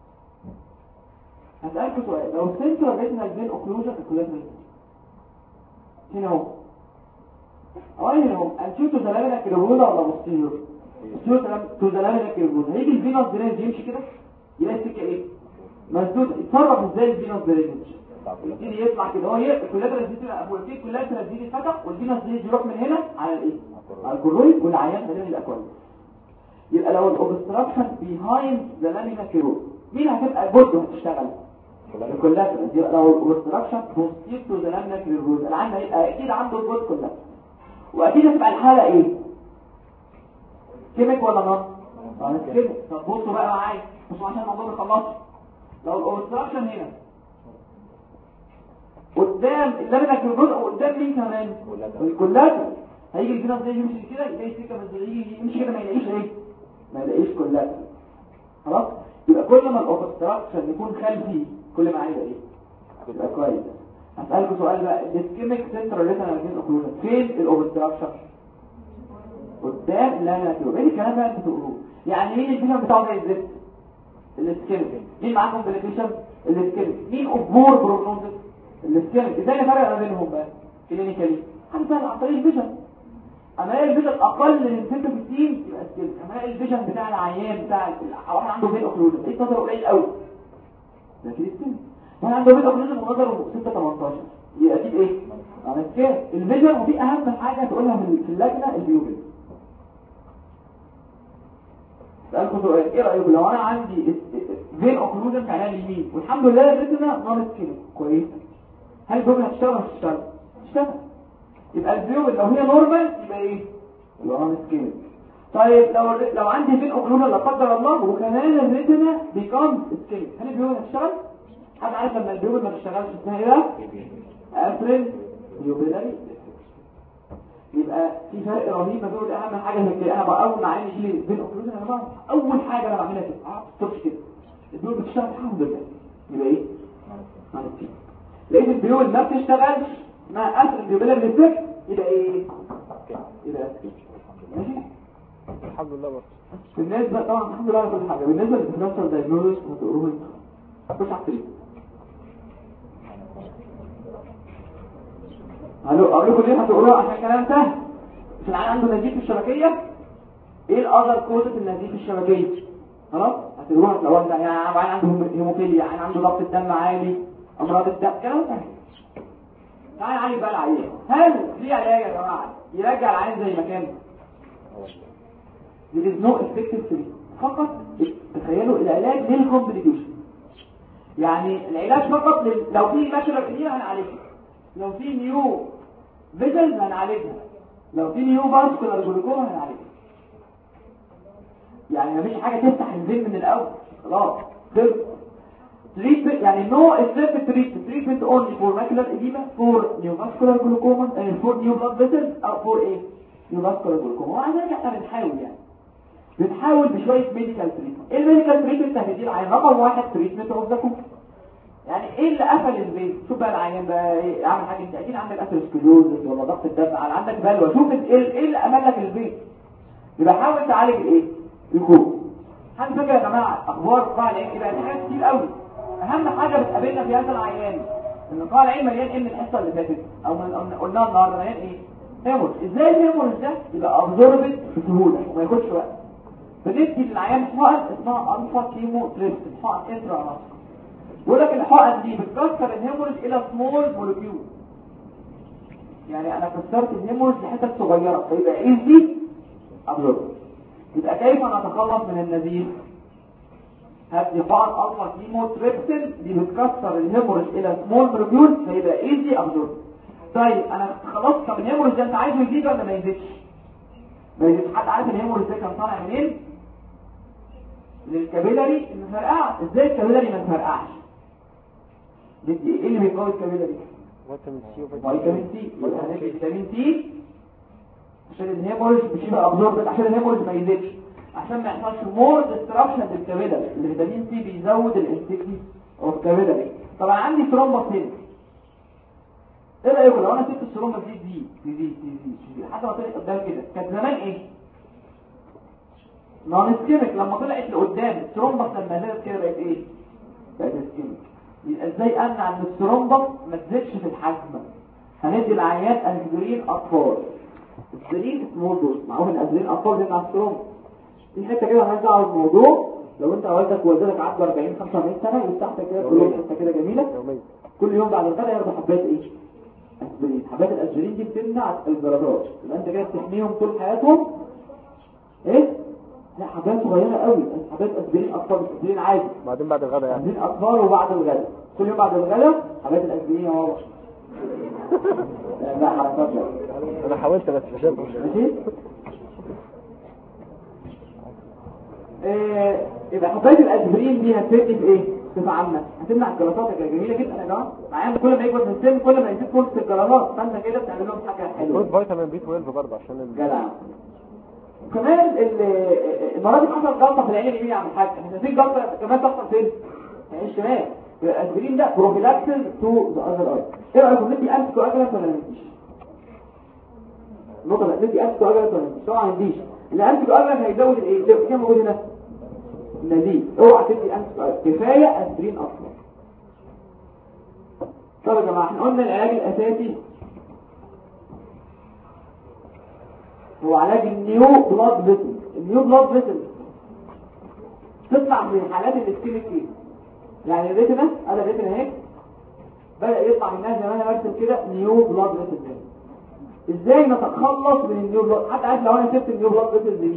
هسألكوا سؤال، لو السنترال ريتنال فين اوكلوجن الكولاترال هنا اهو اولا هنا اهو انشوتو زلالة كيربوزا ولا بوستيريور؟ انشوتو زلالة كيربوزا. هيجي الفينوس درينج يمشي كده يلاقي السكه ايه؟ مسدود. يتصرف ازاي الفينوس درينج؟ يبتدي يطلع كده اهو، هي الكولاترال دي تبقى فوق، في الكولاترال دي تتفتح والفينوس دي يروح من هنا على الايه؟ على الكرويد والعيان هيلاقي الاكوان. يبقى لو الاوبستراكشن بيهايند ذا لامينا كيرو مين هتبقى جزء هتشتغل الكلات. يبقى لو الاوبستراكشن بوستير تو ذا لامينا كيرو العين هيبقى اكيد عنده الجزء كلها. واكيد هتبقى الحاله ايه كيميك ولا نون اه كيميك. طب بصوا بقى معايا بصوا عشان الموضوع ما يخلصش. لو الاوبستراكشن هنا قدام اللامينا كيرو قدام مين كمان الكلات هيجي الفينوس ده يمشي كده يلاقي سكه بس يجي يمشي كده ما يلاقيش ايه ما يلاقيش كلها. خلاص يبقى كل ما الاوبستراكشن يكون خلفي كل ما هيبقى ايه يبقى كويس. هسألكم سؤال بقى الاسكيميك سنترال ريتنال اوكلوجن فين الاوبستراكشن قدام اللامينا كيرو. ايه الكلام ده انتوا تقولوه يعني مين الفينوس بتاعه زي الزفت الاسكيميك. مين معاه كومبليكيشن الاسكيميك. مين اوفور بروجنوزس الاسكيميك. ازاي نفرق ما بينهم بقى كلينيكالي هنسال عن طريق الفيجن. اما الفيجن اقل من ستة وستين يبقى اسكيميك. اما الفيجن بتاع العيان بتاع واحد عنده فين اوكلوجن ايه نظره قليل قوي ده كده اسكيميك. واحد عنده فين اوكلوجن ونظره ستة تمنتاشر يبقى اكيد ايه انا اسكيميك. الفيجن ودي اهم حاجه تقولها في اللجنه البيوبل. سألكم سؤال ايه رأيكم لو انا عندي فين اوكلوجن في عيني اليمين والحمد لله الريتنا نون اسكيميك كويس هل البيوبل هتشتغل ولا مش هتشتغل؟ تشتغل. يبقى البيوبل لو هي نورمال يبقى ايه يبقى نون اسكيميك. طيب لو لو عندي فين اوكلوجن لا قدر الله وكمان الريتنا بيكون اسكيميك هل البيوبل هتشتغل؟ حد عارف لما البيوبل ما بتشتغلش اسمها ايه بقى؟ ابريل بيوبيلاري. يبقى في فرق رهيب ما بين اهم حاجه هي انا بقى اول ما عيني يجي بين اوكلوجن انا بعمل اول حاجه انا بعملها كده اه ستوبش كده البيوبل بتشتغل الحمد لله يبقى ايه نون اسكيميك. لقيت البيوبل ما بتشتغلش مع قفل البيوبيلاري ريفلكس يبقى ايه يبقى اسكيميك. ماشي الحمد لله برضه. بالنسبه طبعا الحمد لله على كل حاجه. بالنسبه للديفرنشال دايجنوستس هتقروه انتوا مش عارفين قالوا اقول لكم ليه هتقروها عشان كلام سهل. مش العيان عنده نزيف في الشبكيه ايه الاذر كوزز النزيف في الشبكيه خلاص هتقروها لو انت يعني عيان عنده هيموفيليا عيان عنده ضغط الدم عالي امراض الدم كلام سهل. تعالى عالي بقى العيان هل في علاج يا جماعه يرجع العيان زي ما كان؟ There is no effective treatment. فقط تخيلوا العلاج للكومبليكيشن يعني العلاج فقط لل... لو في مشكله كبيره هنعالجها لو في نيو فيجن هنعالجها لو في نيو فاسكولار جلوكوما هنعالجها. يعني مفيش حاجه تفتح الفين من الاول خلاص treatment يعني no effective treatment treatment only for macular edema for neovascular glaucoma and for new blood vessels او for ايه neovascular glaucoma. وعشان احنا بنحاول يعني بنحاول بشويه ميديكال تريتمنت. ايه الميديكال تريتمنت هتدي العيان رقم واحد تريتمنت اوف ذا كوم. يعني ايه اللي قفل البيت شوف بقى العيان بقى ايه اعمل حاجه انت اكيد عندك اثيروسكليروزس ولا ضغط الدم على عندك بلوى شوف ايه ايه اللي قفل لك البيت يبقى حاول تعالج الايه الكوم. حد فاكر يا جماعه اخبار قاع العين يبقى في حاجات كتير قوي. اهم حاجه بتقابلنا في هذا العيان ان قاع العين مليان ايه من الحصه اللي فاتت او من قلناها النهارده مليان ايه هيموريج. ازاي الهيموريج ده يبقى ابزوربت بسهوله وما ياخدش وقت. بندي للعيان حقن اسمها الفا كيمو تريبسين حقن انترا اناسكوب. بيقول لك الحقن دي بتكسر الهيموريج الى سمول مولكيول يعني انا كسرت الهيموريج لحتت صغيره فيبقى ايزي ابزورب. يبقى كيف نتخلص من النزيف؟ هدي حقن الفا كيمو تريبسين دي بتكسر الهيموريج الى سمول مولكيول فيبقى ايزي ابزورب. طيب انا خلاص طب الهيموريج ده انت عايزه يزيد ولا ما يزيدش؟ ما يزيدش. حد عارف الهيموريج ده كان طالع منين؟ للكابيلاري المفرقعه. ازاي الكابيلاري ما تفرقعش؟ بدي ايه اللي بيقوي الكابيلاري؟ فيتامين سي فيتامين سي. يبقى فيتامين سي عشان الهيموريج مش يبقى ابزورب عشان الهيموريج ما يزيدش عشان ما يحصلش مور ديستراكشن للكابيلاري. الفيتامين سي بيزود الانتكتي اوف كابيلاري. طبعا عندي ثرومبس هنا ايه رايكم لو انا سبت الثرومبس دي دي دي دي دي حتى ما طلعت قدام كده كانت زمان ايه نون اسكيميك. لما طلعت لقدام الثرومبس لما نزلت كده بقت ايه بقت اسكيميك. يبقى ازاي امنع ان الثرومبس ما تزيدش في الحجم؟ هندي العيان انسولين اطفال. الانسولين سمول دوز معروف ان الانسولين اطفال بيمنع الثرومبس. في حته كده مالهاش دعوه بالموضوع. لو انت والدك ووالدتك عدوا أربعين خمسة وأربعين سنه يستحسن كده كل يوم حته كده جميله كل يوم بعد الغداء ياخدوا حبات ايه اسبرين. حبات الاسبرين دي بتمنع الجلطات. يبقى انت كده بتحميهم طول حياتهم ايه لا حاجات صغيره قوي، حاجات اسبرين اطفال، اسبرين عادي بعدين بعد الغدا يعني اسبرين اطفال وبعد الغداء كل يوم بعد الغداء حاجات الاسبرين اهو. لا حركات لا انا حاولت بس مش قادر. ماشي. ايه يبقى حبايه الاسبرين دي هتفيدني في ايه؟ صفه عامه هتمنع الجلطات. جميله جدا يا جماعه. معايا كل ما يكبر في السن كل ما يزيد فرصه الجلطات، فانت كده بتعمل لهم حاجه حلوه. خد فيتامين بي اثناشر برضه عشان الجدع. كمان المرض اللي حصل جلطه في العين اليمين يا عم الحاج، احنا في جلطه كمان تحصل فين؟ في العين الشمال. الاسبرين ده بروفيلاكسس تو ذا اذر اي. ايه رايكم ندي انتي كواجولانت ولا ما نديش؟ النقطه ده ندي انتي كواجولانت ولا ما نديش؟ طبعا ما نديش. الانتي كواجولانت هيزود الايه؟ زي كام موجود هنا؟ النزيف. اوعى تدي انتي كواجولانت، كفايه اسبرين اصلا. طب يا جماعه احنا قلنا العلاج الاساسي هو علاج النيو بلاد فيسل. النيو بلاد فيسل تطلع من الحالات الاسكيميك كده، يعني الريتنا انا الريتنا اهي بدأ يطلع منها زي ما انا برسم كده نيو بلاد فيسل. ازاي نتخلص من النيو بلاد؟ حتى عارف لو انا سبت النيو بلاد فيسل دي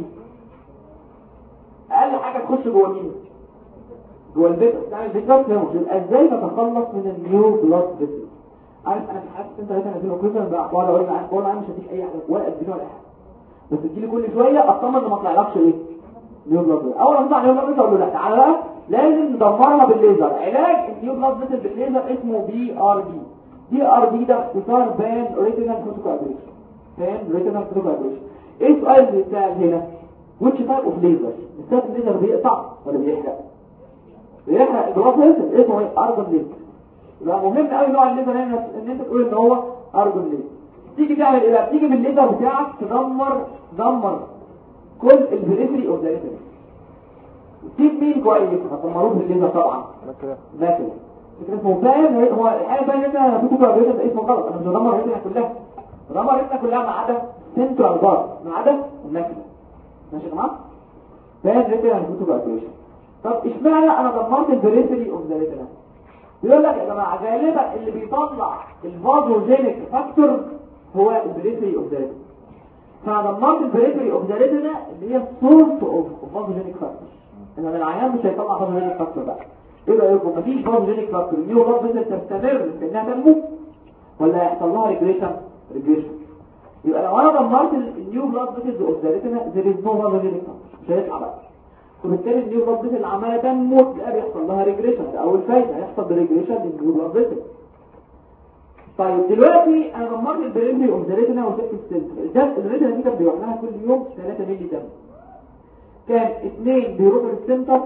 اقل حاجه تخش جوه مين؟ جوه البيتا بتاع البيتا فهموا ازاي نتخلص من النيو بلاد فيسل. عارف انا حاسس انت ريتنا نزله كده بقى ولا اقول معاك ولا مش هديك اي حاجه ولا اديله ولا حاجه، بس تجيلي كل شويه اطمن ان ما طلعلكش ايه نيو بلاد. اول ما تطلع نيو بلاد اقول له لا تعالى بقى لازم ندمرها بالليزر. علاج النيو بلاد فيسل بالليزر اسمه بي ار بي. بي ار بي ده اختصار بان ريتينال فوتوكوابيليشن. بان ريتينال فوتوكوابيليشن. ايه السؤال اللي بتاعي هنا؟ which type of laser؟ السيت الليزر بيقطع ولا بيحرق؟ بيحرق البلاد فيسل اسمه ايه؟ ارجون ليزر. يبقى مهم قوي نوع الليزر هنا ان انت تقول ان هو ارجون ليزر. تيجي تعمل ايه بقى؟ تيجي بالليزر بتاعك تدمر دمر كل البريفري اوف ذا ريتنا. تيجي مين كويس؟ هتدمروه بالليزر طبعا. كده ده كده فكره اسمه فاهم. هو الحاجه بقى ان انا كنت بقول لك اسمه غلط. انا مش بدمر الريتنا كلها، بدمر الريتنا كلها ما عدا سنترال بار، ما عدا الماكله. ماشي يا جماعه؟ فاهم الريتنا فوتوكوابيليشن. طب اشمعنى انا دمرت البريفري اوف ذا ريتنا؟ بيقول لك يا جماعه غالبا اللي بيطلع الفازوجينيك فاكتور هو البريفري اوف ذا ريتنا. فدمرت البريفري اوف ذا ريتنا اللي هي سورس اوف فازوجينيك فاكتور. ان العيان مش هيطلع فازوجينيك فاكتور بقى. ايه رايكم؟ مفيش فازوجينيك فاكتور النيو بلاد فيسل تستمر في انها تنمو ولا هيحصل لها ريجريشن؟ ريجريشن. يبقى لو انا دمرت النيو بلاد فيسل اوف ذا ريتنا there is no فازوجينيك فاكتور مش هيطلع بقى. وبالتالي النيو بلاد فيسل عماله تنمو تلاقي بيحصل لها ريجريشن. ده اول فايده، هيحصل بريجريشن للنيو بلاد فيسل. طيب دلوقتي انا دمرت البريفري اوف ذا ريتنا وسبت السنتر. ده الريتنا دي كانت بيروح لها كل يوم ثلاثة مللي دم. كان اثنين بيروحوا للسنتر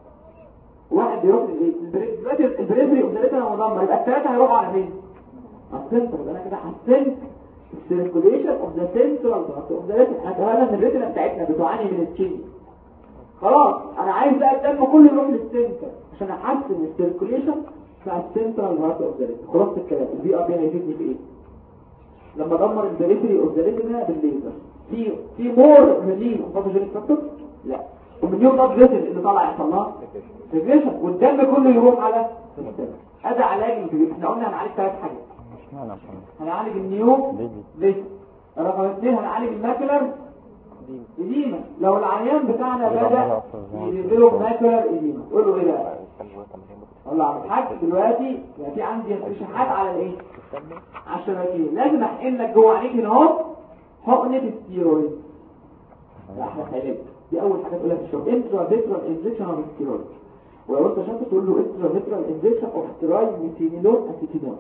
واحد بيروح للايه؟ دلوقتي البريفري اوف ذا ريتنا مدمر، يبقى الثلاثه هيروحوا على فين؟ على السنتر. يبقى انا كده حسنت السيركوليشن اوف ذا سنترال بارت اوف ذا ريتنا. احنا ان الريتنا بتاعتنا بتعاني من التشينج. خلاص انا عايز بقى الدم كله يروح للسنتر عشان احسن السيركوليشن بتاع السنترال بارت اوف ذا ريتنا. خلاص الكلام البي ار بي هيفيدني في ايه؟ لما دمر البريفري اوف ذا ريتنا بالليزر في في مور ريليف فازوجينيك فاكتور؟ لا. والنيو بلاد فيسل اللي طالع يحصل لها ريجريشن والدم كله يروح على هذا علاج الجديد. احنا قلنا هنعالج ثلاث حاجات. هنعالج النيو فيسل، رقم اثنين هنعالج الماكولار إديمة. لو العيان بتاعنا بدأ يديله ماكولار إديمة قول له ايه بقى؟ قول له عم الحاج دلوقتي يعني في عندي اشاحات على الايه؟ على الشبكين. لازم احقن لك جوه عينيك هنا اهو حقنة الستيرويد. ده احلى علاج. دي اول حاجه تقولها في الشغل انترا فيترال انجكشن اوف ستيرويد. ولو انت شفت تقول له انترا فيترال انجكشن اوف ستيرويد ميثينيلون اسيتينول.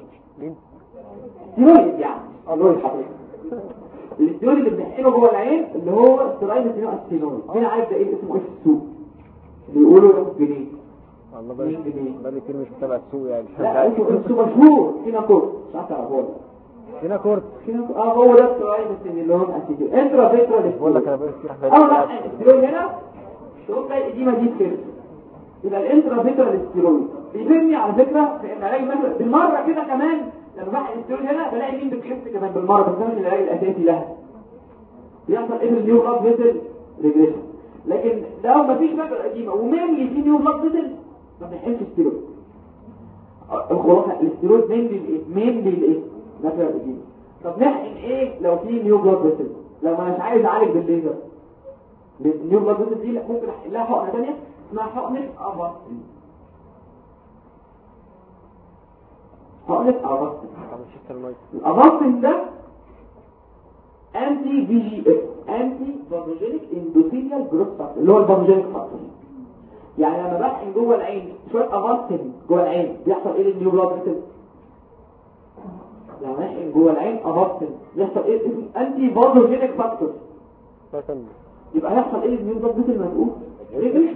ستيرويد يعني الله يحفظك. الستيرويد اللي بنحقنه جوه العين اللي هو ستيرويد ميثينيلون اسيتينول. هنا عارف ده ايه اسمه؟ ايه السوق بيقولوا ياخد جنيه. والله بالي بالي كتير مش متابع السوق يعني. لا اسمه السوق مشهور هنا كورس مش عارف تعرفوه هنا كورس هنا اه هو ده ستيرويد ميثينيلون اسيتينول. انترا فيترال بقول لك انا بقول كتير حاجات. اه لا الستيرويد هنا تقول لي الإديمة دي كده. يبقى الانترا فيترال ستيرويد بيفيدني على فكرة في ان علاج الماكولار بالمرة كده كمان. لما بحقن الستيرويد هنا بلاقي مين بتخف كمان بالمرة، بس مش العلاج الاساسي لها. بيحصل ايه النيو بلاد فيسل ريجريشن. لكن لو مفيش ماكولار إديمة ومين في نيو بلاد فيسل ما بنحقنش ستيرويد. الخلاصة الستيرويد مين للايه؟ مين للايه؟ ماكولار إديمة. طب نحقن ايه لو في نيو بلاد فيسل؟ لو ما مش عايز اعالج بالليزر النيو بلاد فيسل دي ممكن احل لها حقنه ثانيه اسمها حقنه افاستين. حقنه افاستين الافاستين ده انتي في جي اف، انتي فاجوجينيك اندوثيليال جروث فاكتور، اللي هو الفاجوجينيك فاكتور. يعني لما بحقن جوه العين شويه افاستين جوه العين بيحصل ايه للنيو بلاد فيسل؟ لما بحقن جوه العين افاستين بيحصل ايه؟ انتي فاجوجينيك فاكتور. يبقى هيحصل ايه للنيو بلاد فيسل مسؤول؟ ريجريشن.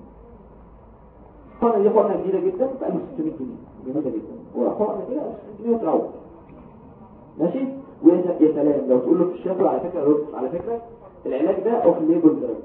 طبعا دي حقنه جديده جدا ب ألف وستمية جنيه، جميله جدا، وحقنه كده جنيه وتروح ماشي. وانت يا سلام لو تقول له في الشافعي على فكره رد على فكره العلاج ده اوف ليبل دراج.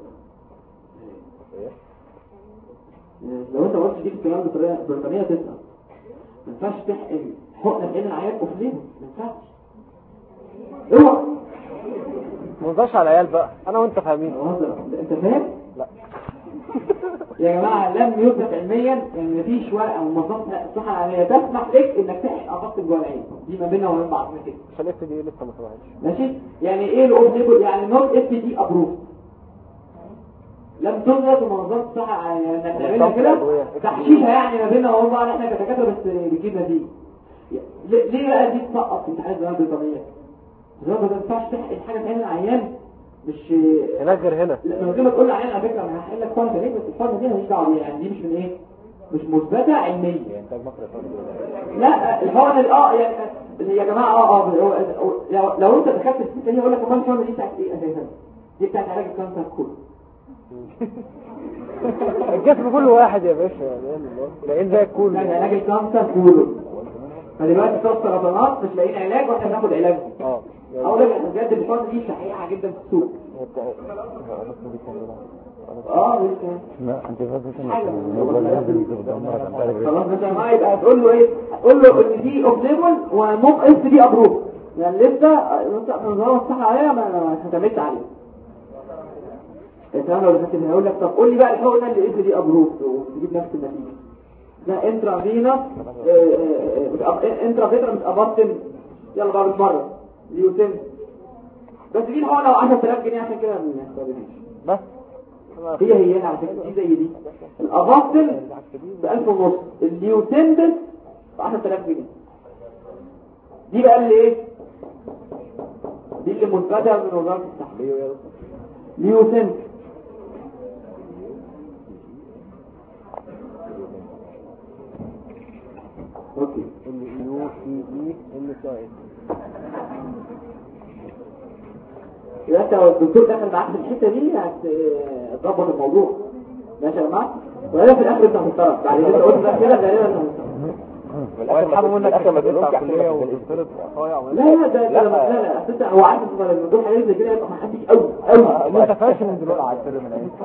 لو انت قلت دي الكلام بطريقه بريطانيه تسال ما ينفعش تحقن حقنه في عين العيال اوف ليبل، ما ينفعش. اوعى ما نضاش على العيال بقى، انا وانت فاهمين. انت فاهم؟ لا يا جماعه لم يثبت علميا ان مفيش ورقه من منظمه الصحه العالميه تسمح لك انك تحقن افاستين جوه العين. دي ما بيننا وبين بعض كده عشان اف دي لسه ما سمعتش. ماشي. يعني ايه الاوف ليبل؟ يعني نوت اف دي ابروف، لم تثبت في منظمه الصحه انك تعملها كده تحشيشها يعني ما بيننا وبين بعض احنا كدكاتره بس بتجيب نتيجه. ليه بقى دي تسقط في امتحانات الجامعه البريطانيه؟ ما ينفعش تحقن حاجه في عين العيان مش هناك غير هنا. لا من غير ما تقول لي عليها على فكره انا هحل لك فرض ليه، بس الفرض دي ماليش دعوه بيها، يعني دي مش من ايه، مش مثبته علميا. لا الحقن اه يعني يا جماعه اه اه لو انت دخلت السكه دي اقول لك امال الحقن دي بتاعت ايه اساسا؟ دي بتاعت علاج الكانسر كله. الجسم كله واحد يا باشا، لان زي الكل يعني علاج الكانسر كله. فدلوقتي بتوع السرطانات مش لاقيين علاج واحنا بناخد علاج. اه اقول لك بجد الحقن دي شحيحه جدا في السوق. اه لا انت فاهم خلاص مثلا ما يبقى تقول له ايه، تقول له ان دي اوف ليبل ونوت اف دي ابروف، يعني لسه لسه نظام الصحه عليها ما اعتمدتش عليه. انت لو دخلت هقول لك طب قول لي بقى الحقنه اللي اف دي ابروف وتجيب نفس النتيجه. ده انترافينا انترافيترا مش اباستين. يلا بقى بالمره ليوتين بس دي الحقنه عشرة آلاف جنيه عشان كده ما نستخدمهاش. بس هي هي على فكره دي زي دي. الاباستين ب ألف ونص، الليوتين ب عشرة آلاف جنيه. دي بقى اللي ايه؟ دي اللي منفذه من وزاره الصحه. ليوتين اوكي اليو سي اي ام سي اي. يبقى انت لو الدكتور دخل معاك في الحته دي هتظبط الموضوع ماشي يا جماعه. ولا في الاخر انت هتضطرب بعد كده قلت بقى كده غالبا والحمد لله انك ما تدخل كليه وتضطرب صايع. لا لا ده لا لا اصل هو عارف ان الموضوع حاجه زي كده يبقى ما حدش قوي قوي انت فاشل من دلوقتي على السر من عين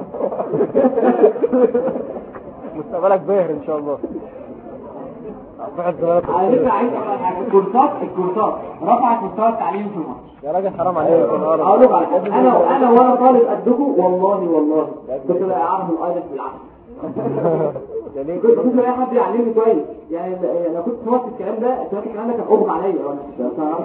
مستقبلك باهر ان شاء الله. على فكره عايز اقول حاجه، الكورسات الكورسات رفعت مستوى التعليم في مصر يا راجل حرام عليك. اقول لك انا وانا وانا طالب قدكم والله والله كنت بقى اعرف الايلتس بالعافيه. كنت كنت اي حد يعلمني كويس يعني لو كنت سمعت الكلام ده سمعت الكلام ده كان اغمى عليا وانا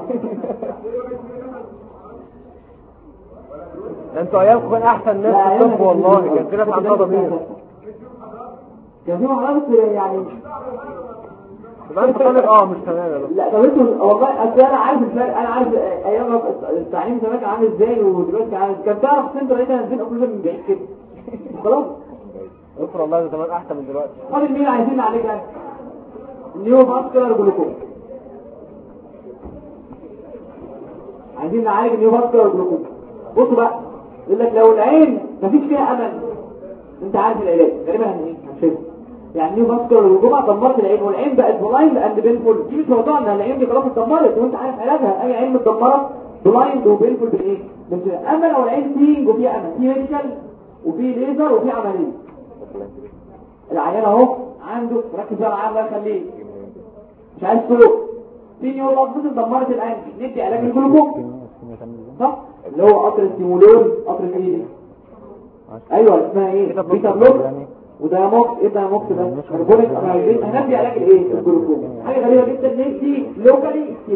انتوا ايامكم كان احسن ناس في الطب والله، كان في ناس عندها ضمير، كان في محاضرات يعني يبقى انت طالب اه مش تمام. لا طب انتوا والله اصل انا عارف الفرق، انا عارف ايام التعليم زمان كان عامل ازاي ودلوقتي عامل كان تعرف سنتر ايه تنزل اوبريشن من بعيد كده خلاص. اقرا الله زمان احسن من دلوقتي. فاضل مين عايزين عليك يعني النيو فاسكولار جلوكوما، عايزين نعالج النيو فاسكولار جلوكوما. بصوا بقى يقول لك لو العين مفيش فيها امل انت عارف العلاج غالبا ايه هنشوفه يعني نيو فاسكولار جلوكوما دمرت العين والعين بقت بلايند اند بينفول. دي مش موضوع ان العين دي خلاص اتدمرت وانت عارف علاجها. اي عين متدمره بلايند وبينفول بالايه؟ اما لو العين سينج وفيها امل في ميديكال وفي ليزر وفي عمليه. العيان اهو عنده ركز بقى معاه الله يخليه مش عايز سلوك في نيو لفظ دمرت العين ندي علاج الجلوكوما صح اللي هو قطر السيمولون قطر الايه ايوه اسمها ايه بيتا بلوك وده موكس. ايه ده موكس ده كربونيك امايدين. هندي علاج الايه الجلوكوما. حاجه غريبه جدا ندي لوكالي ستيرويد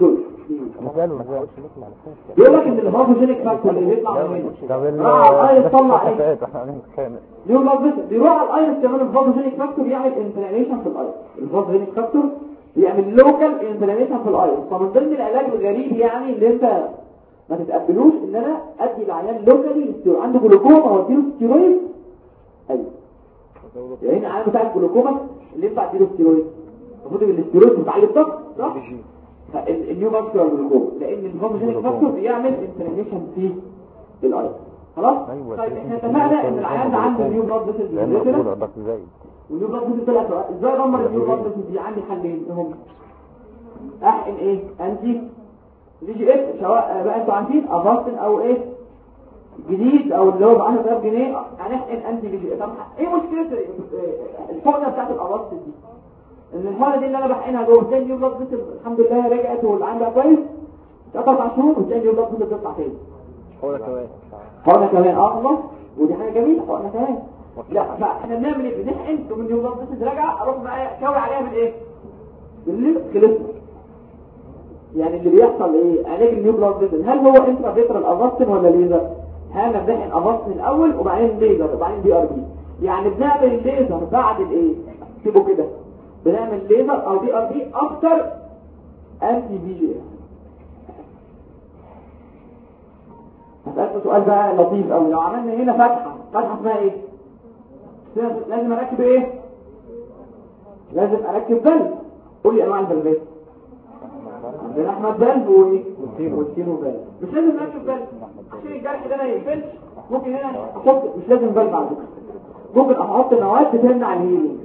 مثال ما حاولش نطلع يقول لك ان الفازوجينيك فاكتور اللي بيطلع منه راح على الايرس طلع ايه نيو بلاد فيسل بيروح على الايرس كمان الفازوجينيك فاكتور يعمل انفلاميشن في الايرس الفازوجينيك فاكتور بيعمل لوكال انفلاميشن في الايرس فمن ضمن العلاج الغريب يعني اللي انت ما تتقبلوش ان انا ادي العيان لوكالي ستيرويد عنده جلوكوما واديله ستيرويد ايوه يعني انا بتاع الجلوكوما اللي ينفع اديله ستيرويد المفروض ان الاستيرويد بتاع الضغط صح النيو ماسكولار جلوكوما لان الفازوجينيك فاكتور بيعمل انفلاميشن في الايرس خلاص طيب احنا اتفقنا ان العيان ده عنده نيو بلاد فيسل والنيو بلاد فيسل طلع ازاي ادمر النيو بلاد فيسل دي عندي حلين هم احقن ايه انتي دي جي اس سواء بقى انتوا عارفين افاستن او ايه جديد او اللي هو ب عشرة آلاف جنيه هنحقن انتي دي جي اس طب ايه مشكله الحقنه بتاعت الافاستن دي ان الحقنه دي اللي انا بحقنها جوه تاني نيو بلاد فيسل الحمد لله رجعت واللي عندها كويس اربع شهور وتاني نيو بلاد فيسل تطلع تاني حقنه كمان حقنه كمان اه والله ودي حاجه جميله حقنه كمان لا فاحنا بنعمل ايه بنحقن ثم النيو بلاد فيسل راجع اروح بقى كوي عليها بالايه بالليف يعني اللي بيحصل ايه علاج النيو بلاد فيسل هل هو انترافيترال افاستن ولا ليزر احنا بنحقن افاستن الاول وبعدين ليزر وبعدين بي ار بي يعني بنعمل الليزر بعد الايه اكتبوا كده بنعمل ليزر او بي ار بي اكتر انتي بي جي هسألكوا سؤال بقى لطيف قوي لو عملنا هنا فتحه فتحه اسمها ايه لازم اركب ايه لازم اركب بلب قول لي انواع البلبات عندنا احمد بلب وايه والكيلو بلب مش لازم اركب بلب عشان الجرح ده ما يقفلش ممكن هنا احط مش لازم بلب على فكره ممكن احط مواد تمنع الهيلينج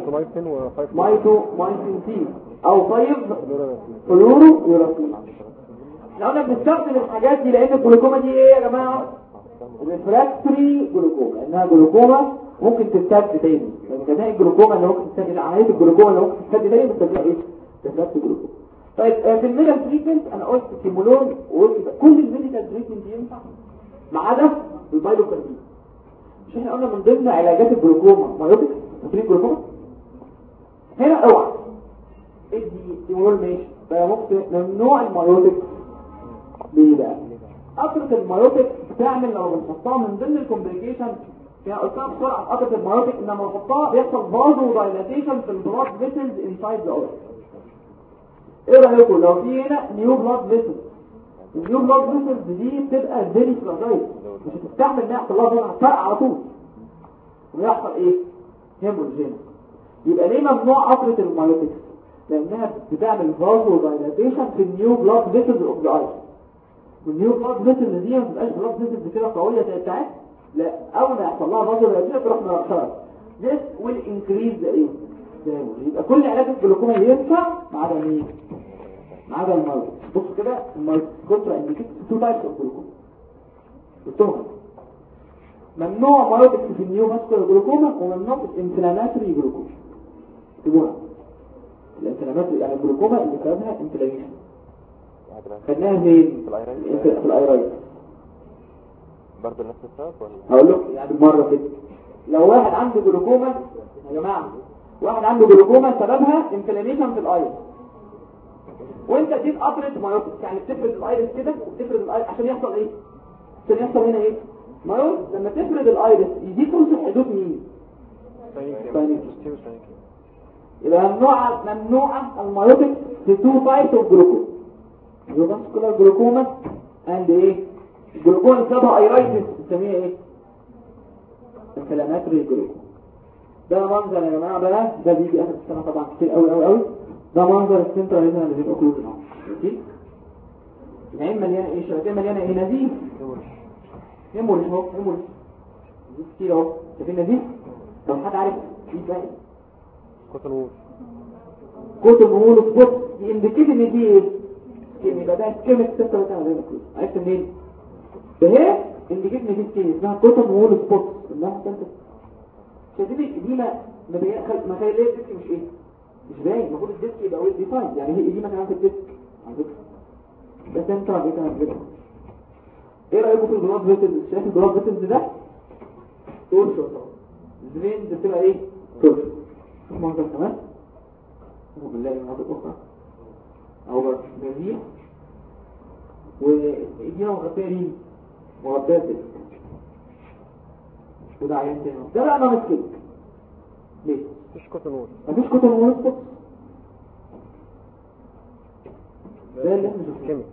مايتو مايتين سي او طيب فلورو يوراسيل لو انا بنستخدم الحاجات دي لان الجلوكوما دي ايه يا جماعه ريفراكتوري جلوكوما انها جلوكوما ممكن تستد تاني يعني جميع الجلوكوما اللي ممكن تستد عمليه الجلوكوما اللي ممكن تستد تاني بتسميها ايه ريفراكتوري جلوكوما طيب في الميديكال تريتمنت انا قلت كيمولون وكل الميديكال تريتمنت ينفع ما عدا البايلوكاربين مش احنا قلنا من ضمن علاجات الجلوكوما مايوتكس فاكرين الجلوكوما هنا اوعى ادي كيمولون ماشي بقى ممكن ممنوع المايوتكس ليه بقى قطره المايوتكس بتعمل لو بنحطها من ضمن الكومبليكيشن يعني قلتها بسرعه قطره المايوتكس لما نحطها بيحصل بازو دايلاتيشن في البلاد فيسلز انسايد ذا اورجن ايه رايكم لو في هنا نيو بلاد فيسل النيو بلاد فيسلز دي بتبقى فيري فراجايل مش هتستحمل ان يحصل لها ضغط فرق على طول ويحصل ايه هيمورجين يبقى ليه ممنوع قطره المايوتكس لانها بتعمل بازو دايلاتيشن في النيو بلاد فيسلز اوف ذا اي والنيو بلاد فيسلز دي ما بتبقاش بلاد فيسلز كده قويه زي بتاعت لا اول ما يحصل لها بازو دايلاتيشن تروح مرخصه this will increase the ايه يبقى كل علاج الجلوكوما ينفع ما عدا مين ما عدا المرض بص كده المرض كونترا انديكيت تو تايبس اوف جلوكوما قلتهم ممنوع مرض في النيو ماسكولار جلوكوما وممنوع الانفلاماتوري جلوكوما تبوها الانفلاماتوري يعني الجلوكوما اللي سببها انفلاميشن خدناها فين في الايرايت برضه نفس السبب ولا هقول لك يعني مره كده لو واحد عنده جلوكوما يا جماعه واحد عنده جلوكوما سببها انفلاميشن في الايرس وانت اديت قطره مايوتكس يعني بتفرد الايرس كده وبتفرد الايرس عشان يحصل ايه عشان يحصل هنا ايه مايوت لما تفرد الايرس يزيد فرصه حدوث مين يبقى ممنوع ممنوعه المايوتكس في تو تايبس اوف جلوكوما يوفاسكولار جلوكوما اند ايه الجلوكوما اللي سببها ايرايتس بنسميها ايه انفلاماتوري جلوكوما ده منظر يا جماعه بقى ده بيجي اخر السنه طبعا كتير قوي قوي قوي ده منظر السنترال هنا اللي بيبقى كلوز ماشي العين مليانه ايه شبكه مليانه ايه نزيف هيموريج اهو هيموريج كتير اهو شايفين نزيف لو حد عارف ايه بقى كوتن وول كوتن وول سبوت دي انديكيت ان دي ايه يبقى ده كلمه ستة وثلاثين زي ما كنت عرفت منين ده هي انديكيت ان دي سكين اسمها كوتن وول سبوت انها كانت شايفين دي ما ما خلي ليه الديسك مش ايه مش باين المفروض الديسك يبقى ويل ديفايند يعني هي دي ما كانت الديسك على فكره ده سنترال ايه كمان كده ايه رايكم في البلاد فيسلز شايف البلاد فيسلز ده تورشو الفين بتبقى ايه تورشو شوف منظر كمان بالله من هذا الاخرى اهو بقى جزيء وايدينا مغطيه ليه مغطيه كده وده عيان تاني ده بقى ناقص كده ليه مفيش كوتونول مفيش كوتونول ده اللي احنا شفناه كيميك.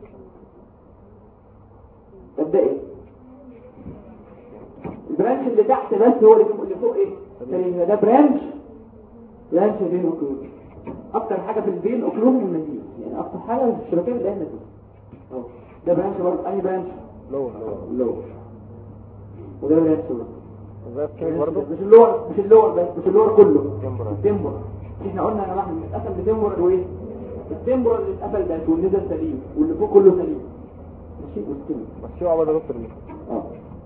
طب ده ايه البرانش اللي تحت بس هو اللي فوق اللي فوق ايه سليم ده برانش برانش بين اوكلوز اكتر حاجه في البين اوكلوز والمنديل يعني اكتر حاجه في الشبكيه اللي احنا فيها اهو ده برانش برضه اي برانش لور لور وده برانش برضه زي الكيميك برضه مش اللور مش اللور بس مش اللور كله التمبر احنا قلنا انا واحد اتقفل بتمبر وايه التمبر اللي اتقفل ده والنزل سليم واللي فوق كله سليم ماشي والتمبر بس شو عمل دكتور ليه اه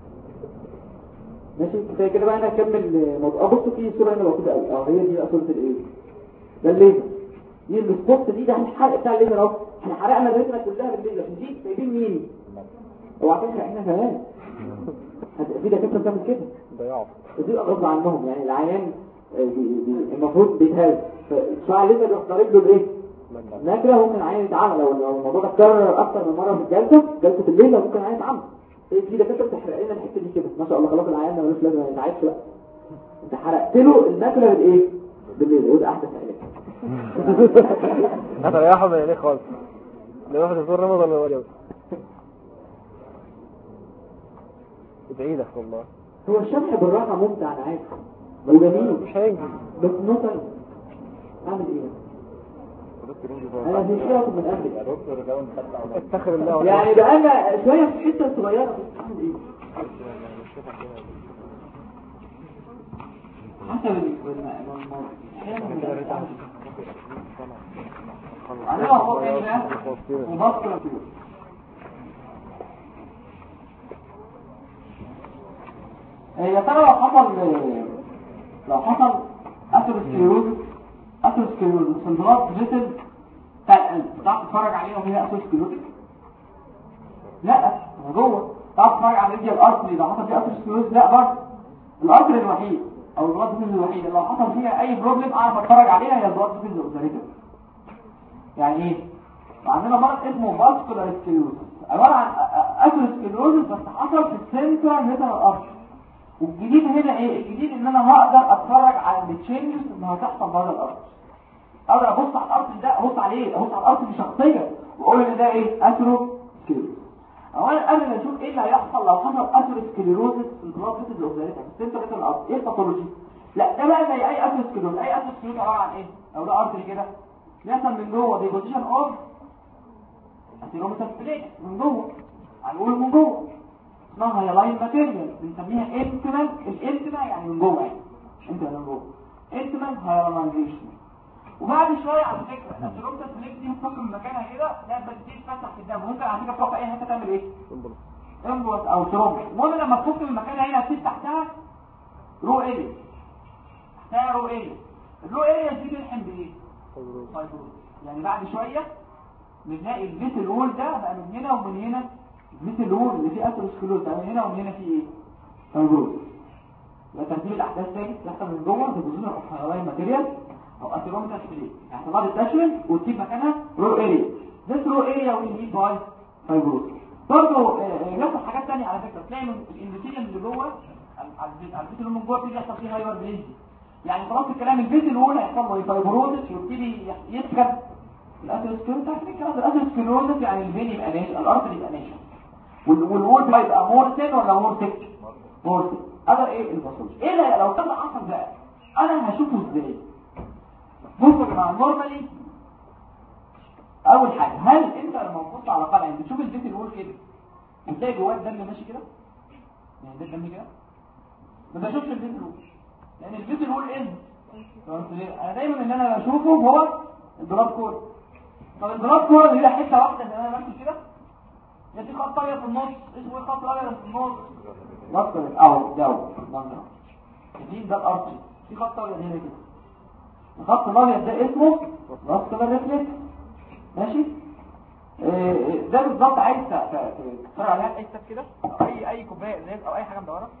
ماشي كده كده بقى انا اكمل موضوع بصوا في صوره هنا موجوده قوي اه هي دي بقى صوره الايه ده الليزر دي السبوت دي ده الحرق بتاع الليزر اهو احنا حرقنا الليزر كلها بالليزر دي سايبين مين هو على فكره احنا كمان في دكاتره بتعمل كده ضياع ودي غصب عنهم يعني العيان المفروض بيتهز فشعاع الليزر يروح ضارب له الايه نكره ممكن العيان يتعمل لو الموضوع ده اتكرر اكتر من مره في الجلسه جلسه الليزر ممكن العيان يتعمل ايه في دكاتره بتحرق لنا الحته دي كده ما شاء الله خلاص العيان ملوش لازمه ما يتعبش بقى انت حرقت له الماكله بالايه بالليل وده احدث علاج هذا يا حبيبي ليه خالص لو واحد يزور رمضان ولا يوم ادعي لك والله هو الشرح بالراحه ممتع انا عارف وجميل مش هينجز بس نوصل اعمل ايه انا في شيء من قبل يا دكتور ده انت استخر الله يعني بقى انا شويه في حته صغيره اعمل ايه حسب الموضوع انا هو هنا وبصر فيه يا ترى لو حصل لو حصل اثيروسكليروز اثيروسكليروز سندروم جسد بتاع القلب تعرف تتفرج عليه وهي اثيروسكليروز لا هو جوه تعرف تتفرج على رجل الارتري لو حصل فيه اثيروسكليروز لا برضه الارتري الوحيد او البلاد فيز الوحيد لو حصل فيها اي بروبلم اعرف اتفرج عليها هي البلاد فيز الاوزاريتس يعني ايه عندنا مرض اسمه فاسكولار سكليروز عباره عن اثيروسكليروز بس حصل في السنترال ميتال ارتري والجديد هنا ايه الجديد ان انا هقدر اتفرج على التشينجز اللي هتحصل بره الارض اقدر ابص على الارض ده ابص عليه ابص على الارض شخصيا واقول ان ده ايه اثيروسكليروز اولا قبل ما اشوف ايه اللي هيحصل لو حصل اثيروسكليروز في البلاد فيز الاوزاريتس في السنترال ميتال ارتري ايه الباثولوجي لا ده بقى زي اي اثيروسكليروز اي اثيروسكليروز عباره عن ايه لو ده ارتري كده بيحصل من جوه ديبوزيشن اوف اثيروميتال بليت من جوه هنقول من جوه اسمها هي لاين ماتيريال بنسميها انتمال الانتما يعني من جوه يعني انتما من جوه انتمال هايلايزيشن وبعد شويه على فكره الاثيروميتال بليت دي بتفك من مكانها كده لا بتدي تفتح في الدم ممكن على فكره تروح اي حته تعمل ايه امبولس او ترومبس المهم لما تفك من مكانها هنا تفتح تحتها رو اريا تحتها رو اريا الرو اريا دي بتلحم بايه فايبروز يعني بعد شويه بنلاقي البيت الوول ده بقى من هنا ومن هنا البيت الوول اللي فيه اثيروسكليروز بقى من هنا ومن هنا فيه ايه فايبروز يبقى ترتيب الاحداث تاني تحصل من جوه ديبوزيشن اوف هايلاين ماتيريال او اثيروميتال بليت يعني تضاد التشوين وتسيب مكانها رو اريا this رو اريا ويل ليد باي فايبروز برضه بيحصل حاجات ثانيه على فكره تلاقي الاندوثيليوم اللي جوه على البيت على البيت اللي من جوه بيحصل فيه هايبر بليزي يعني خلاص الكلام البيت الاول هيحصل له فايبروزس ويبتدي يسكب الاثيروسكليروز تحت الكلام الاثيروسكليروز يعني الفين يبقى ناشف الارتري يبقى ناشف والوول يبقى مور ثين ولا مور ثيك مور ثيك هذا ايه الباثولوجي ايه اللي لو كان حصل بقى انا هشوفه ازاي بصوا مع نورمالي اول حاجه هل انت لما تبص على قلعه بتشوف البيت الاول كده بتلاقي جواه الدم ماشي كده يعني ده الدم كده ما بشوفش البيت الاول لان البيت الاول ايه انا دايما اللي انا بشوفه هو البلاد كور طب البلاد كور اللي هي حته واحده زي انا ماشي كده يا في خط ابيض في النص اسمه خط ابيض في النص بص اهو ده ده دي ده الارض في خط ابيض هنا كده الخط الابيض ده اسمه راس كده ريفلكس ماشي إيه ده بالظبط عايز تتفرج عليها اي كتاب كده او اي اي كوبايه ازاز او اي حاجه مدوره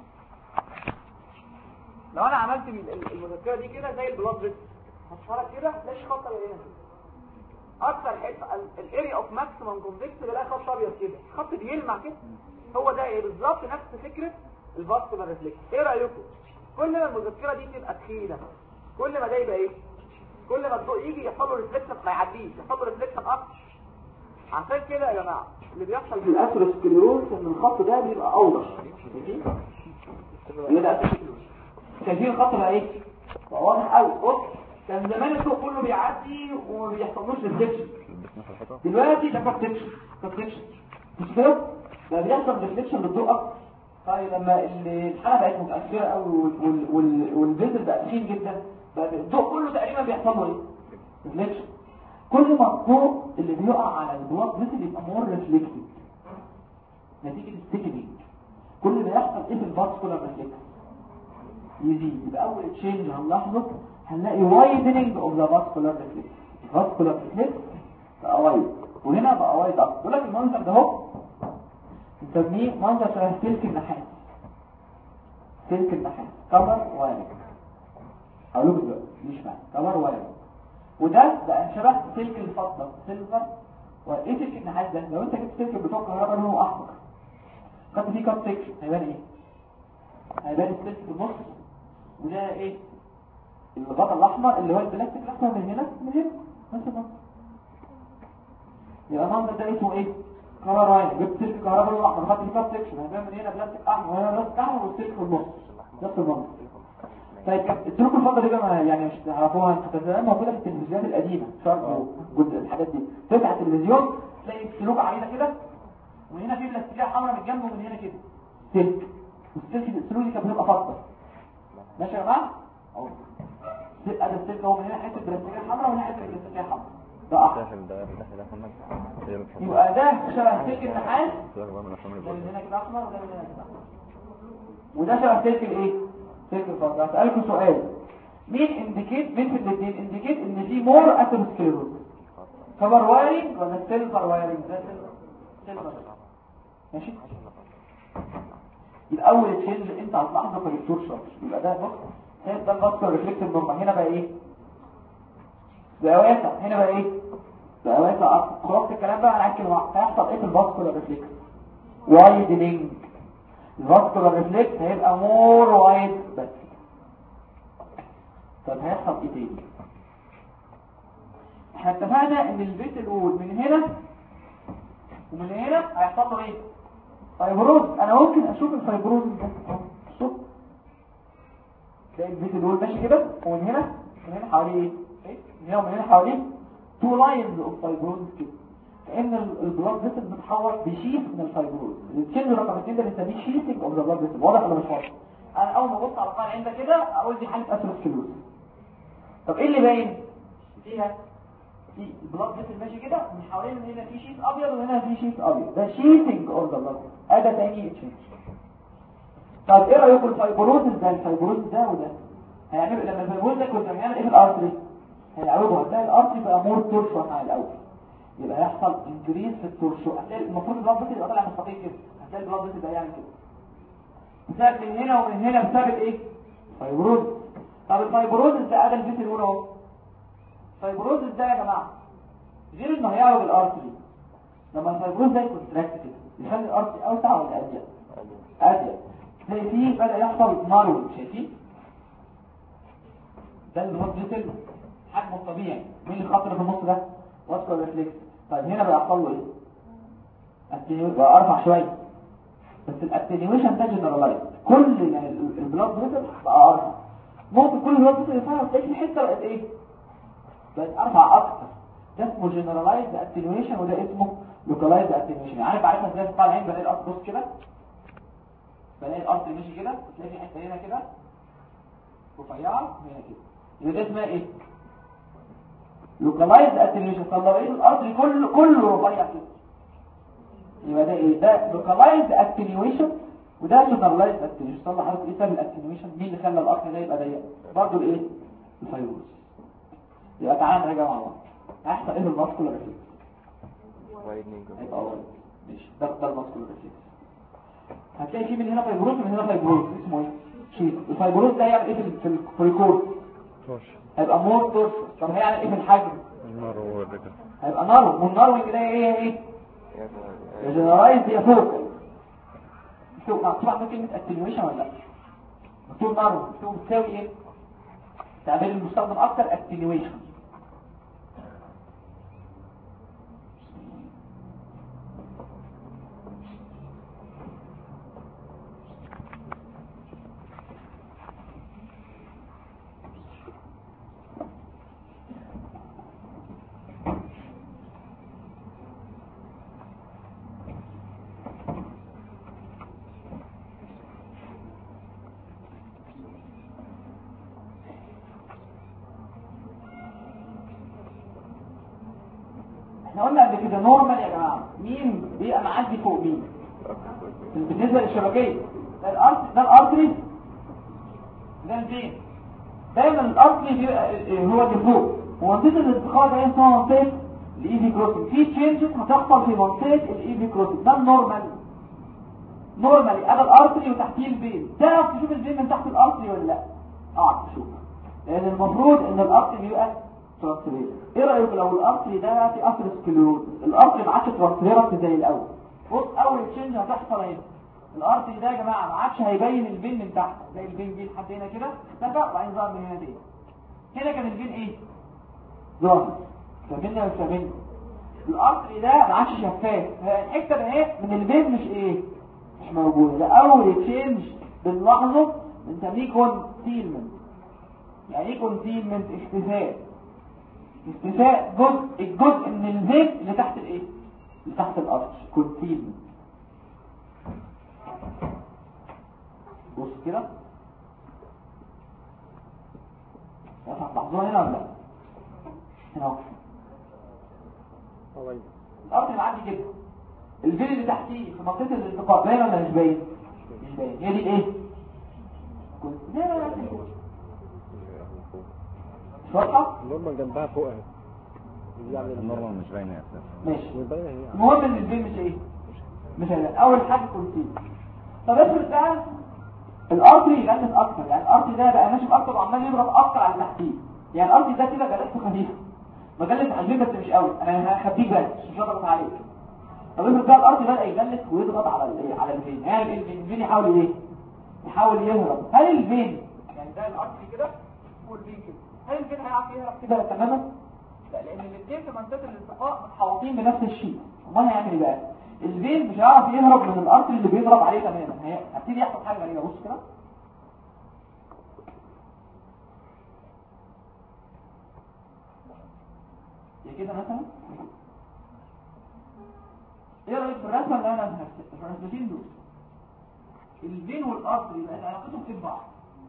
لو انا عملت المذكره دي كده زي البلاد ريست هتفرج كده تلاقي خط ابيض هنا اكتر حته الاريا اوف ماكسيمم كونفكس بلاقي خط ابيض كده، خط بيلمع كده، هو ده ايه بالظبط نفس فكره الفاسكولار ريفلكس. ايه رايكم كل ما المذكره دي تبقى تخينه كل ما ده يبقى ايه، كل ما الضوء يجي يحصل له ريفلكشن ما يعديش، يحصل له ريفلكشن اكتر. عشان كده يا جماعه اللي بيحصل في الاثيروسكليروز ان الخط ده بيبقى اوضح، شايفين اللي ده شايفين الخط بقى ايه، بقى واضح قوي. بص كان زمان الضوء كله بيعدي وما بيحصلوش ريفلكشن، دلوقتي ده كونتكشن كونتكشن مش كده، ده بيحصل ريفلكشن للضوء اكتر. طيب لما الحاله بقت متاثره قوي والفيزل بقى تخين جدا، بقى الضوء كله تقريبا بيحصل له ايه، ريفلكشن. كل ما الضوء اللي بيقع على البلاط فيزل يبقى مور ريفلكتد نتيجه الستيكنينج، كل ما يحصل ايه في الفاسكولار ريفلكس يزيد. يبقى اول تشينج هنلاحظه هنلاقي وايدنينج اوف ذا فاسكولار ريفلكس، الفاسكولار ريفلكس بقى وايد وهنا بقى وايد اكتر. يقول لك المنظر ده اهو نسميه منظر شبه سلك النحاس، سلك النحاس كفر واير، هقول لكم دلوقتي مش معنى كفر واير. وده بقى شبه سلك الفضه سيلفر. وايه سلك النحاس ده؟ لو انت جبت سلك بتوع كهرباء لونه احمر خدت فيه كات سكشن هيبان ايه؟ هيبان السلك في النص، وده ايه الغطاء الاحمر اللي هو البلاستيك الاحمر من هنا من هنا نفس المنظر. يبقى المنظر ده اسمه ايه؟ كهرباء. جبت سلك كهرباء لونه احمر خدت فيه كات سكشن هيبان من هنا بلاستيك احمر وهنا بلاستيك احمر والسلك في النص نفس المنظر. طيب السلوك الفضه دي بقى يعني مش تعرفوها انتوا، كانت موجوده في التلفزيونات القديمه شرق وجزء الحاجات دي، تفتح التلفزيون تلاقي السلوك علينا كده وهنا في بلاستيكيه حمراء من الجنب ومن هنا كده سلك، والسلك السلوك دي كانت بتبقى فضه ماشي يا جماعه اهو. ادي السلك اهو من هنا حته بلاستيكيه حمراء وهنا حته بلاستيكيه حمراء، ده احمر. يبقى ده شبه سلك النحاس، ده من هنا كده احمر وده من هنا كده احمر، وده شبه سلك الايه، سلك الفضه. هسألكم سؤال، مين انديكيت مين في الاثنين انديكيت ان في مور اثيروسكليروز، كفر وايرنج ولا سيلفر وايرنج؟ ده سيلفر ماشي. الاول تشينج انت هتلاحظه في الدكتور شاطر، يبقى ده بص هنا ده الفاسكولار ريفلكتيف نورمال، هنا بقى ايه بقى واسع، هنا بقى ايه بقى واسع اكتر. خلاص الكلام بقى هنحكي لوحده هيحصل ايه في الفاسكولار ريفلكس، وايدنينج. الفاسكولار ريفلكس هيبقى مور وايد بس. طب هيحصل ايه تاني؟ احنا اتفقنا ان البيت الاول من هنا ومن هنا هيحصل له ايه، فايبروز. انا ممكن اشوف الفايبروز ده شوف تلاقي البيت الاول ماشي كده ومن هنا من هنا حواليه ايه، من هنا ومن هنا حواليه تو لاينز اوف فايبروز كده، كأن البلاد فيسل بتتحول بشيث من الفايبروز. التشينج رقم اثنين ده بنسميه شيثنج اوف ذا بلاد فيسل، واضح ولا مش واضح؟ انا اول ما ابص على القاع عندك كده اقول دي حاله اثيروسكليروز. طب ايه اللي باين فيها؟ في البلاد فيسل ماشي كده من حوالين، من هنا في شيث ابيض وهنا في شيث ابيض، ده شيثنج اوف ذا بلاد فيسل. ادي تاني تشينج. طب ايه رايكم الفايبروز ده، الفايبروز ده وده هيعمل لما الفايبروز ده كنت بنعمل ايه في الارتري؟ هيعوضوا، هتلاقي الارتري بقى مور تورشن على الاول، يبقى يحصل انكريز في التورشو. هتلاقي المفروض البلاد فيسل يبقى طالع مستقيم كده، هتلاقي البلاد فيسل ده يعمل كده بسبب من هنا ومن هنا بسبب ايه، فايبروز. طب الفايبروز ده ادم الفيسل الاولى اهو. الفايبروز ده يا جماعه غير انه هيعوج الارتري، لما الفايبروز ده يكونتراكت كده يخلي الارتري اوسع ولا اضيق؟ اضيق. تلاقي فيه بدا يحصل نارو، شايفين ده البلاد فيسل حجمه الطبيعي. مين الخط اللي في النص ده؟ واسكولار ريفلكس. طيب هنا بقى يحصل له ايه؟ اتنيويشن بقى ارفع شويه، بس الاتنيويشن ده جنرالايز، كل يعني البلاد فيسل بقى ارفع. ممكن كل البلاد فيسل يرفع تلاقي في حته بقت ايه، بقت ارفع اكتر. ده اسمه جنرالايز اتنيويشن وده اسمه لوكالايز اتنيويشن. عارف عارفها ازاي؟ بتطلع العين بلاقي الارض بص كده، بلاقي الارض ماشي كده وتلاقي في حته هنا كده رفيعه هنا كده، يبقى ده اسمها ايه، لوكالايز اتنيويشن. طب لو ايه الارض كله كله رفيع كده يبقى ده ايه، ده لوكالايز اتنيويشن وده جنرالايز اتنيويشن. طلع حضرتك ايه سبب الاتنيويشن، مين اللي خلى الارض ده يبقى ضيق؟ برضه الايه، الفايبروز. يبقى تعالى نراجع مع بعض هيحصل ايه بالفاسكولار ريفلكس، هيبقى وايد ماشي. ده ده الفاسكولار ريفلكس. هتلاقي فيه من هنا فايبروز ومن هنا فايبروز اسمه ايه، شيت. الفايبروز ده هيعمل ايه في الفريكورد، هيبقى مور تورش. طب هيعمل ايه في الحجم، هيبقى نارو، والنارو كده ايه ايه يا جنرايز دي فوق. شوف مكتوب عندك كلمه اتنيويشن ولا لا؟ مكتوب نارو، مكتوب بتساوي ايه؟ تعبير المستخدم اكتر اتنيويشن. احنا قلنا قبل كده نورمال يا جماعه مين بيبقى معدي فوق مين بالنسبه للشبكيه؟ ده الارتري، ده الارتري ده الفين. دايما الارتري بيبقى هو اللي فوق، ومنطقه الانتقال ده اسمها منطقه الايفي كروسنج. في تشينجز هتحصل في منطقه الايفي كروسنج، ده النورمال. نورمالي ادي الارتري وتحتيه الفين. تعرف تشوف الفين من تحت الارتري ولا لا؟ اه تشوف، لان المفروض ان الارتري بيبقى ترانسفير. ايه رايك لو الارتري ده في اثيروسكليروز؟ الارتري ما عادش ترانسفيرنت زي الاول. بص اول تشينج هتحصل اهي، الارتري ده يا جماعه ما عادش هيبين الفين من تحت، زي الفين دي لحد هنا كده اختفى وبعدين ظهر من هنا تاني. هنا كان الفين ايه؟ ظاهر. فاهمين ولا مش فاهمين؟ الارتري ده ما عادش شفاف، الحته ده اهي من الفين مش ايه؟ مش موجوده. ده اول تشينج بنلاحظه بنسميه كونسيلمنت. يعني ايه كونسيلمنت؟ اختفاء. اختفاء جزء الجزء من الفين اللي تحت الايه؟ اللي تحت الارض. كونسيلمنت. بص كده هتلاحظوها هنا ولا لا؟ هنا اهو الارض معدي كده، الفين اللي تحتيه في منطقه الالتقاء باين ولا مش باين؟ مش باين. هي دي الايه؟ لا لا لا مش واضحه؟ النورمال جنبها فوق اهي. النورمال مش باينه يا استاذ. ماشي. المهم ان الفين مش ايه؟ مش هيبان. اول حاجه كونسيل. طب افرض بقى الارتري يغلس اكتر، يعني الارتري ده بقى ماشي اكتر وعمال يضرب اكتر على تحتيه. يعني الارتري ده كده جلسته خفيفه، ما جلس على الفين بس مش قوي، انا هخبيك بس مش هضغط عليك. طب افرض بقى الارتري بدا يجلس ويضغط على الايه؟ على الفين. يعني الفين يحاول ايه؟ يحاول يهرب. هل الفين يعني ده الارتري كده والفين كده، هل الفين هيعرف يهرب كده تماما؟ لا، لان الاثنين في منطقه الالتقاء متحوطين بنفس الشيء. امال هيعمل ايه بقى؟ الفين مش هيعرف يهرب من الارتري اللي بيضرب عليه تماما. هيبتدي يحصل حاجه غريبه. بص كده كده مثلا، ايه رايك في الرسمه اللي انا هرسمها؟ الرسمتين دول الفين والارتري بقت علاقتهم في بعض،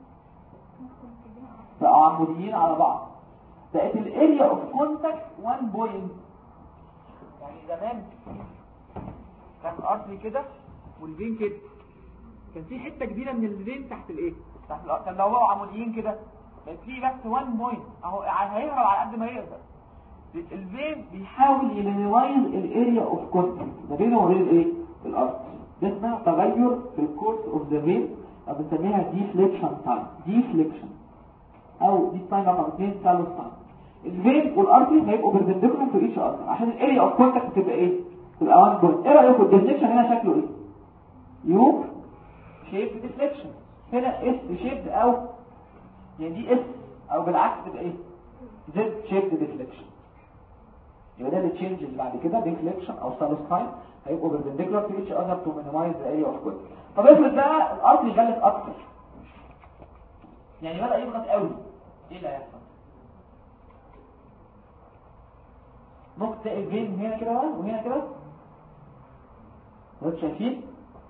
بقوا عموديين على بعض، بقت الاريا اوف كونتاكت واحد بوينت. يعني زمان كان الارتري كده والفين كده، كان في حته كبيره من الفين تحت الايه؟ تحت الارتري. كان لو بقوا عموديين كده بقت في بس واحد بوينت اهو، هيهرب على قد ما يقدر. الفين بيحاول يمينيمايز الاريا اوف كونتاكت ما بينه وبين الايه؟ الارتري. ده اسمه تغير في الكورس اوف ذا فين، او بنسميها ديفليكشن تايم. ديفليكشن او دي تايم رقم اثنين سالوس تايم. الفين والارتري هيبقوا بيربنديكولار تو ايتش اذر عشان الاريا اوف كونتاكت تبقى ايه؟ تبقى واحد بوينت. ايه رايكم الديفليكشن هنا شكله ايه؟ يو شيب ديفليكشن. هنا اس شيب او يعني دي اس، او بالعكس تبقى ايه؟ زد شيب ديفليكشن. يبقى ده التشينج اللي بعد كده ديفليكشن او سالوس تايم هيبقوا بيربنديكولار تو ايتش اذر تو مينيمايز ذا اريا اوف كونتاكت. طب افرض بقى الارتري غلس اكتر، يعني بدأ يضغط قوي، ايه اللي هيحصل؟ ممكن تلاقي الفين هنا كده وهنا كده، انتوا شايفين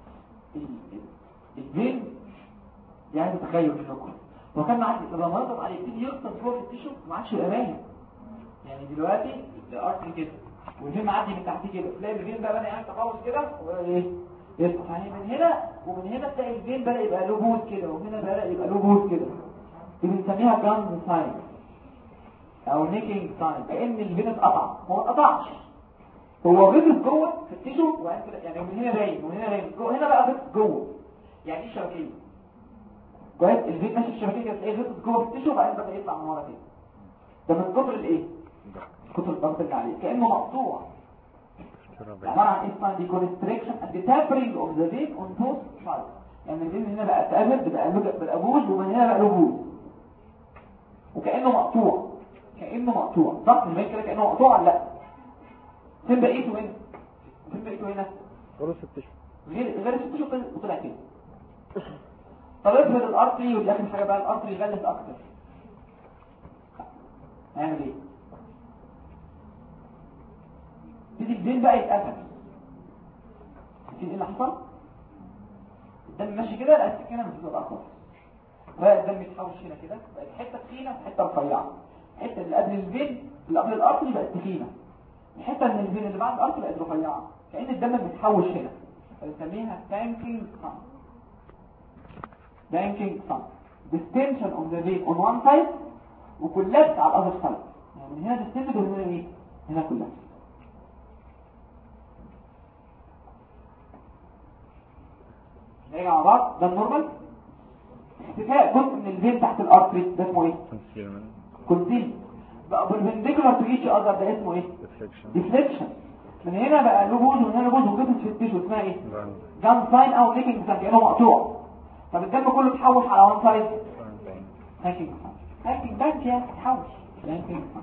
الفين؟ يعني تخيل منكم هو كان معاك لما نضغط عليه يبتدي يغطس فوق التيشو ما عادش يبقى باين. يعني دلوقتي الارتري كده والفين معدي من تحتيه كده، تلاقي الفين بقى بدا يعمل تقوس كده وايه يفتح. يعني من هنا ومن هنا تلاقي الفين بدا يبقى له بوز كده، وهنا بدا يبقى له بوز كده. دي بنسميها جانز ساين او نيكينج ساين، كأن الفين اتقطع. هو ما اتقطعش، هو غطس جوه في التيشو وبعدين كده، يعني من هنا باين ومن هنا باين جوه، هنا بقى غطس جوه. يعني ايه شبكيه؟ كويس، الفين ماشي في الشبكيه كده، تلاقيه غطس جوه في التيشو وبعدين بدا يطلع من ورا كده. ده من كتر الايه؟ كتر الضغط اللي عليه كانه مقطوع. عباره عن اسمها دي كونستريكشن اند تابرينج اوف ذا فين اون بوث سايد. يعني الفين هنا بقى اتقفل بقى بقى بوز ومن هنا بقى له بوز وكانه مقطوع كانه مقطوع. ضغط الفين كده كانه مقطوع ولا لا؟ فين بقيته هنا؟ فين بقيته هنا؟ غير ست اشهر غير غير ست اشهر وطلع كده. طب افرض الارتري ودي اخر حاجه بقى الارتري يغلس اكتر هنعمل ايه؟ تيجي الدين بقى يتقفل. عارفين ايه اللي حصل؟ الدم ماشي كده لا السكينه مش بتبقى خالص. بقى الدم يتحوش هنا كده بقت حته تخينه وحته رفيعه. الحته اللي قبل الفين اللي قبل الارتري بقت تخينه. الحته من الفين اللي بعد الارتري بقت رفيعه. كأن الدم بيتحوش هنا. فبنسميها banking sum. banking sum. distension of the vein on one side وكلابس على الأذر side. يعني من هنا distended ومن هنا ايه؟ هنا كلابس. نرجع مع بعض. ده النورمال. اختفاء جزء من الفين تحت الارتري ده اسمه ايه؟ كونسيل. بقى بالبنديكولار تو ايتش اذر ده اسمه ايه؟ ديفليكشن. من هنا بقى له بوز ومن هنا بوز وقفت في التيشو اسمها ايه؟ جان ساين او نيكينج ساين كانه مقطوع. طب الدم كله اتحوش على وان سايد هاكينج ساين. هاكينج بانك يعني اتحوش هاكينج ساين.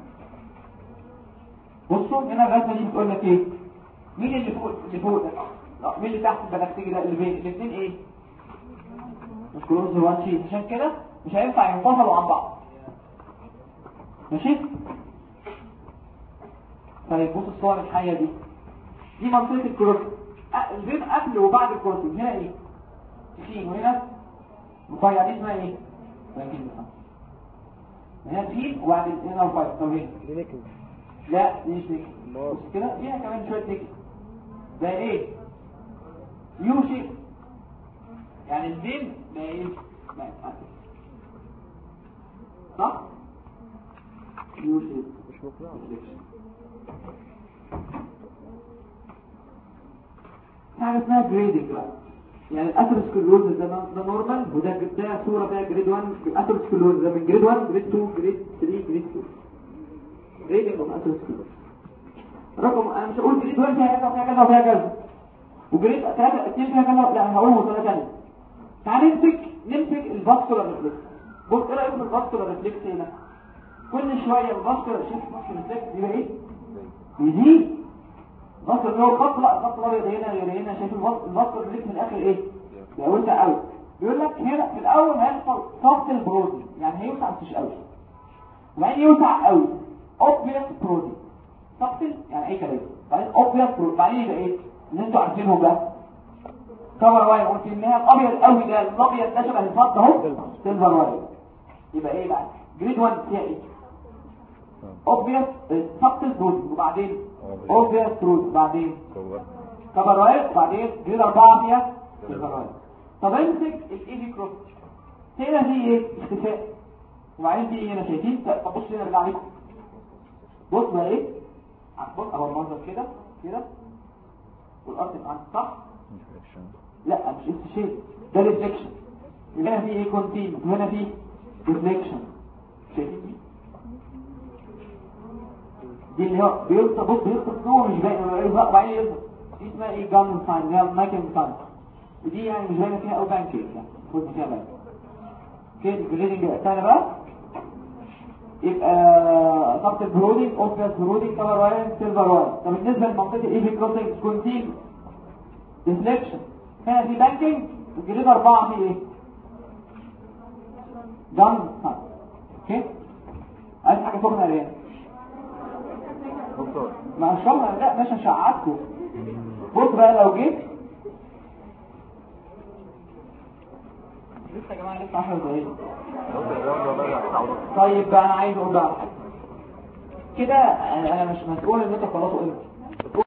بصوا هنا الرسمه دي بتقول لك ايه؟ مين اللي فوق اللي فوق ده؟ لا مين اللي تحت البلاستيك ده اللي بين الاثنين ايه؟ مش كلهم وان شيت عشان كده مش هينفع ينفصلوا عن بعض. ماشي؟ طيب بص الصور الحيه دي دي منطقه الكروس الفين قبل وبعد الكروس. هنا ايه؟ تخين وهنا رفيع. دي اسمها ايه؟ بانكينج ساين. هنا تخين وبعد هنا رفيع. طب هنا لا دي مش نيكل. بص كده فيها كمان شويه نيكل. ده ايه؟ يو شيب. يعني الفين ده ايه؟ صح؟ يو شيب مش مقنع. حاجه اسمها جريدنج بقى. يعني الاثيروسكليروز ده ده نورمال وده ده صوره فيها جريد واحد. الاثيروسكليروز ده من جريد واحد جريد اتنين جريد تلاتة جريد اتنين. جريدنج اوف اثيروسكليروز رقم انا مش هقول جريد واحد فيها كذا وفيها كذا وفيها كذا وجريد ثلاثة اتنين فيها كذا. لا انا هقوله ثلاثه ثانيه. تعال نمسك نمسك الفاسكولار ريفلكس. بص ايه رايك في الفاسكولار ريفلكس هنا؟ كل شويه الفاسكولار شايف الفاسكولار ريفلكس يبقى ايه؟ يزيد. الفاسكولار اللي هو الخط لا الخط الابيض هنا غير هنا. شايف الفاسكولار ريفلكس في الاخر ايه؟ بيوسع قوي. بيقول لك هنا في الاول هيحصل سوفت البروزي يعني هيوسع مش قوي وبعدين يوسع قوي اوبفيس بروزي. سوفت يعني اي كلام بعدين اوبفيس بروزي بعدين يبقى ايه اللي انتوا عارفينه ده كفر واير. قلت ان هي الابيض قوي ده الابيض ده شبه الفضه اهو سيلفر واير. يبقى ايه بقى جريد واحد فيها ايه؟ اوبفيس سوفت بروزي وبعدين اوبفيس بروزي بعدين كفر واير وبعدين جريد اربعه فيها سيلفر واير. طب امسك الايدي كروس. هنا في ايه؟ اختفاء وبعدين في ايه هنا شايفين؟ طب بص هنا بالله عليكم. بص بقى ايه؟ بص اهو المنظر كده كده والارض عند صح؟ لا مش اس شيب ده ريفليكشن. هنا في ايه؟ كونتينيوس وهنا في ريفليكشن. شايفين دي؟ دي اللي هو بيوصل بص بيوصل هو مش باين وبعدين يظهر. دي اسمها ايه؟ جان ساين اللي هي مايكل ساين. ودي يعني مش باينه فيها او بانكيك يعني خد فيها بانك كده. الجريدنج الثاني بقى يبقى ضغط البرودنج اوفيس برودنج كفر واير سيلفر واير. طب بالنسبه لمنطقه الايفي كروسنج كونتين ديفليكشن هنا في بانكينج. الجريد اربعه في ايه؟ جان ساين. اوكي عايز حاجه سخنه ليه؟ ما شاء الله لا مش هشععكم. بص بقى لو جيت لسه يا جماعه لسه عشر دقايق. طيب انا عايز اقول بقى كده انا مش مسؤول ان انتوا تخلصوا امتى.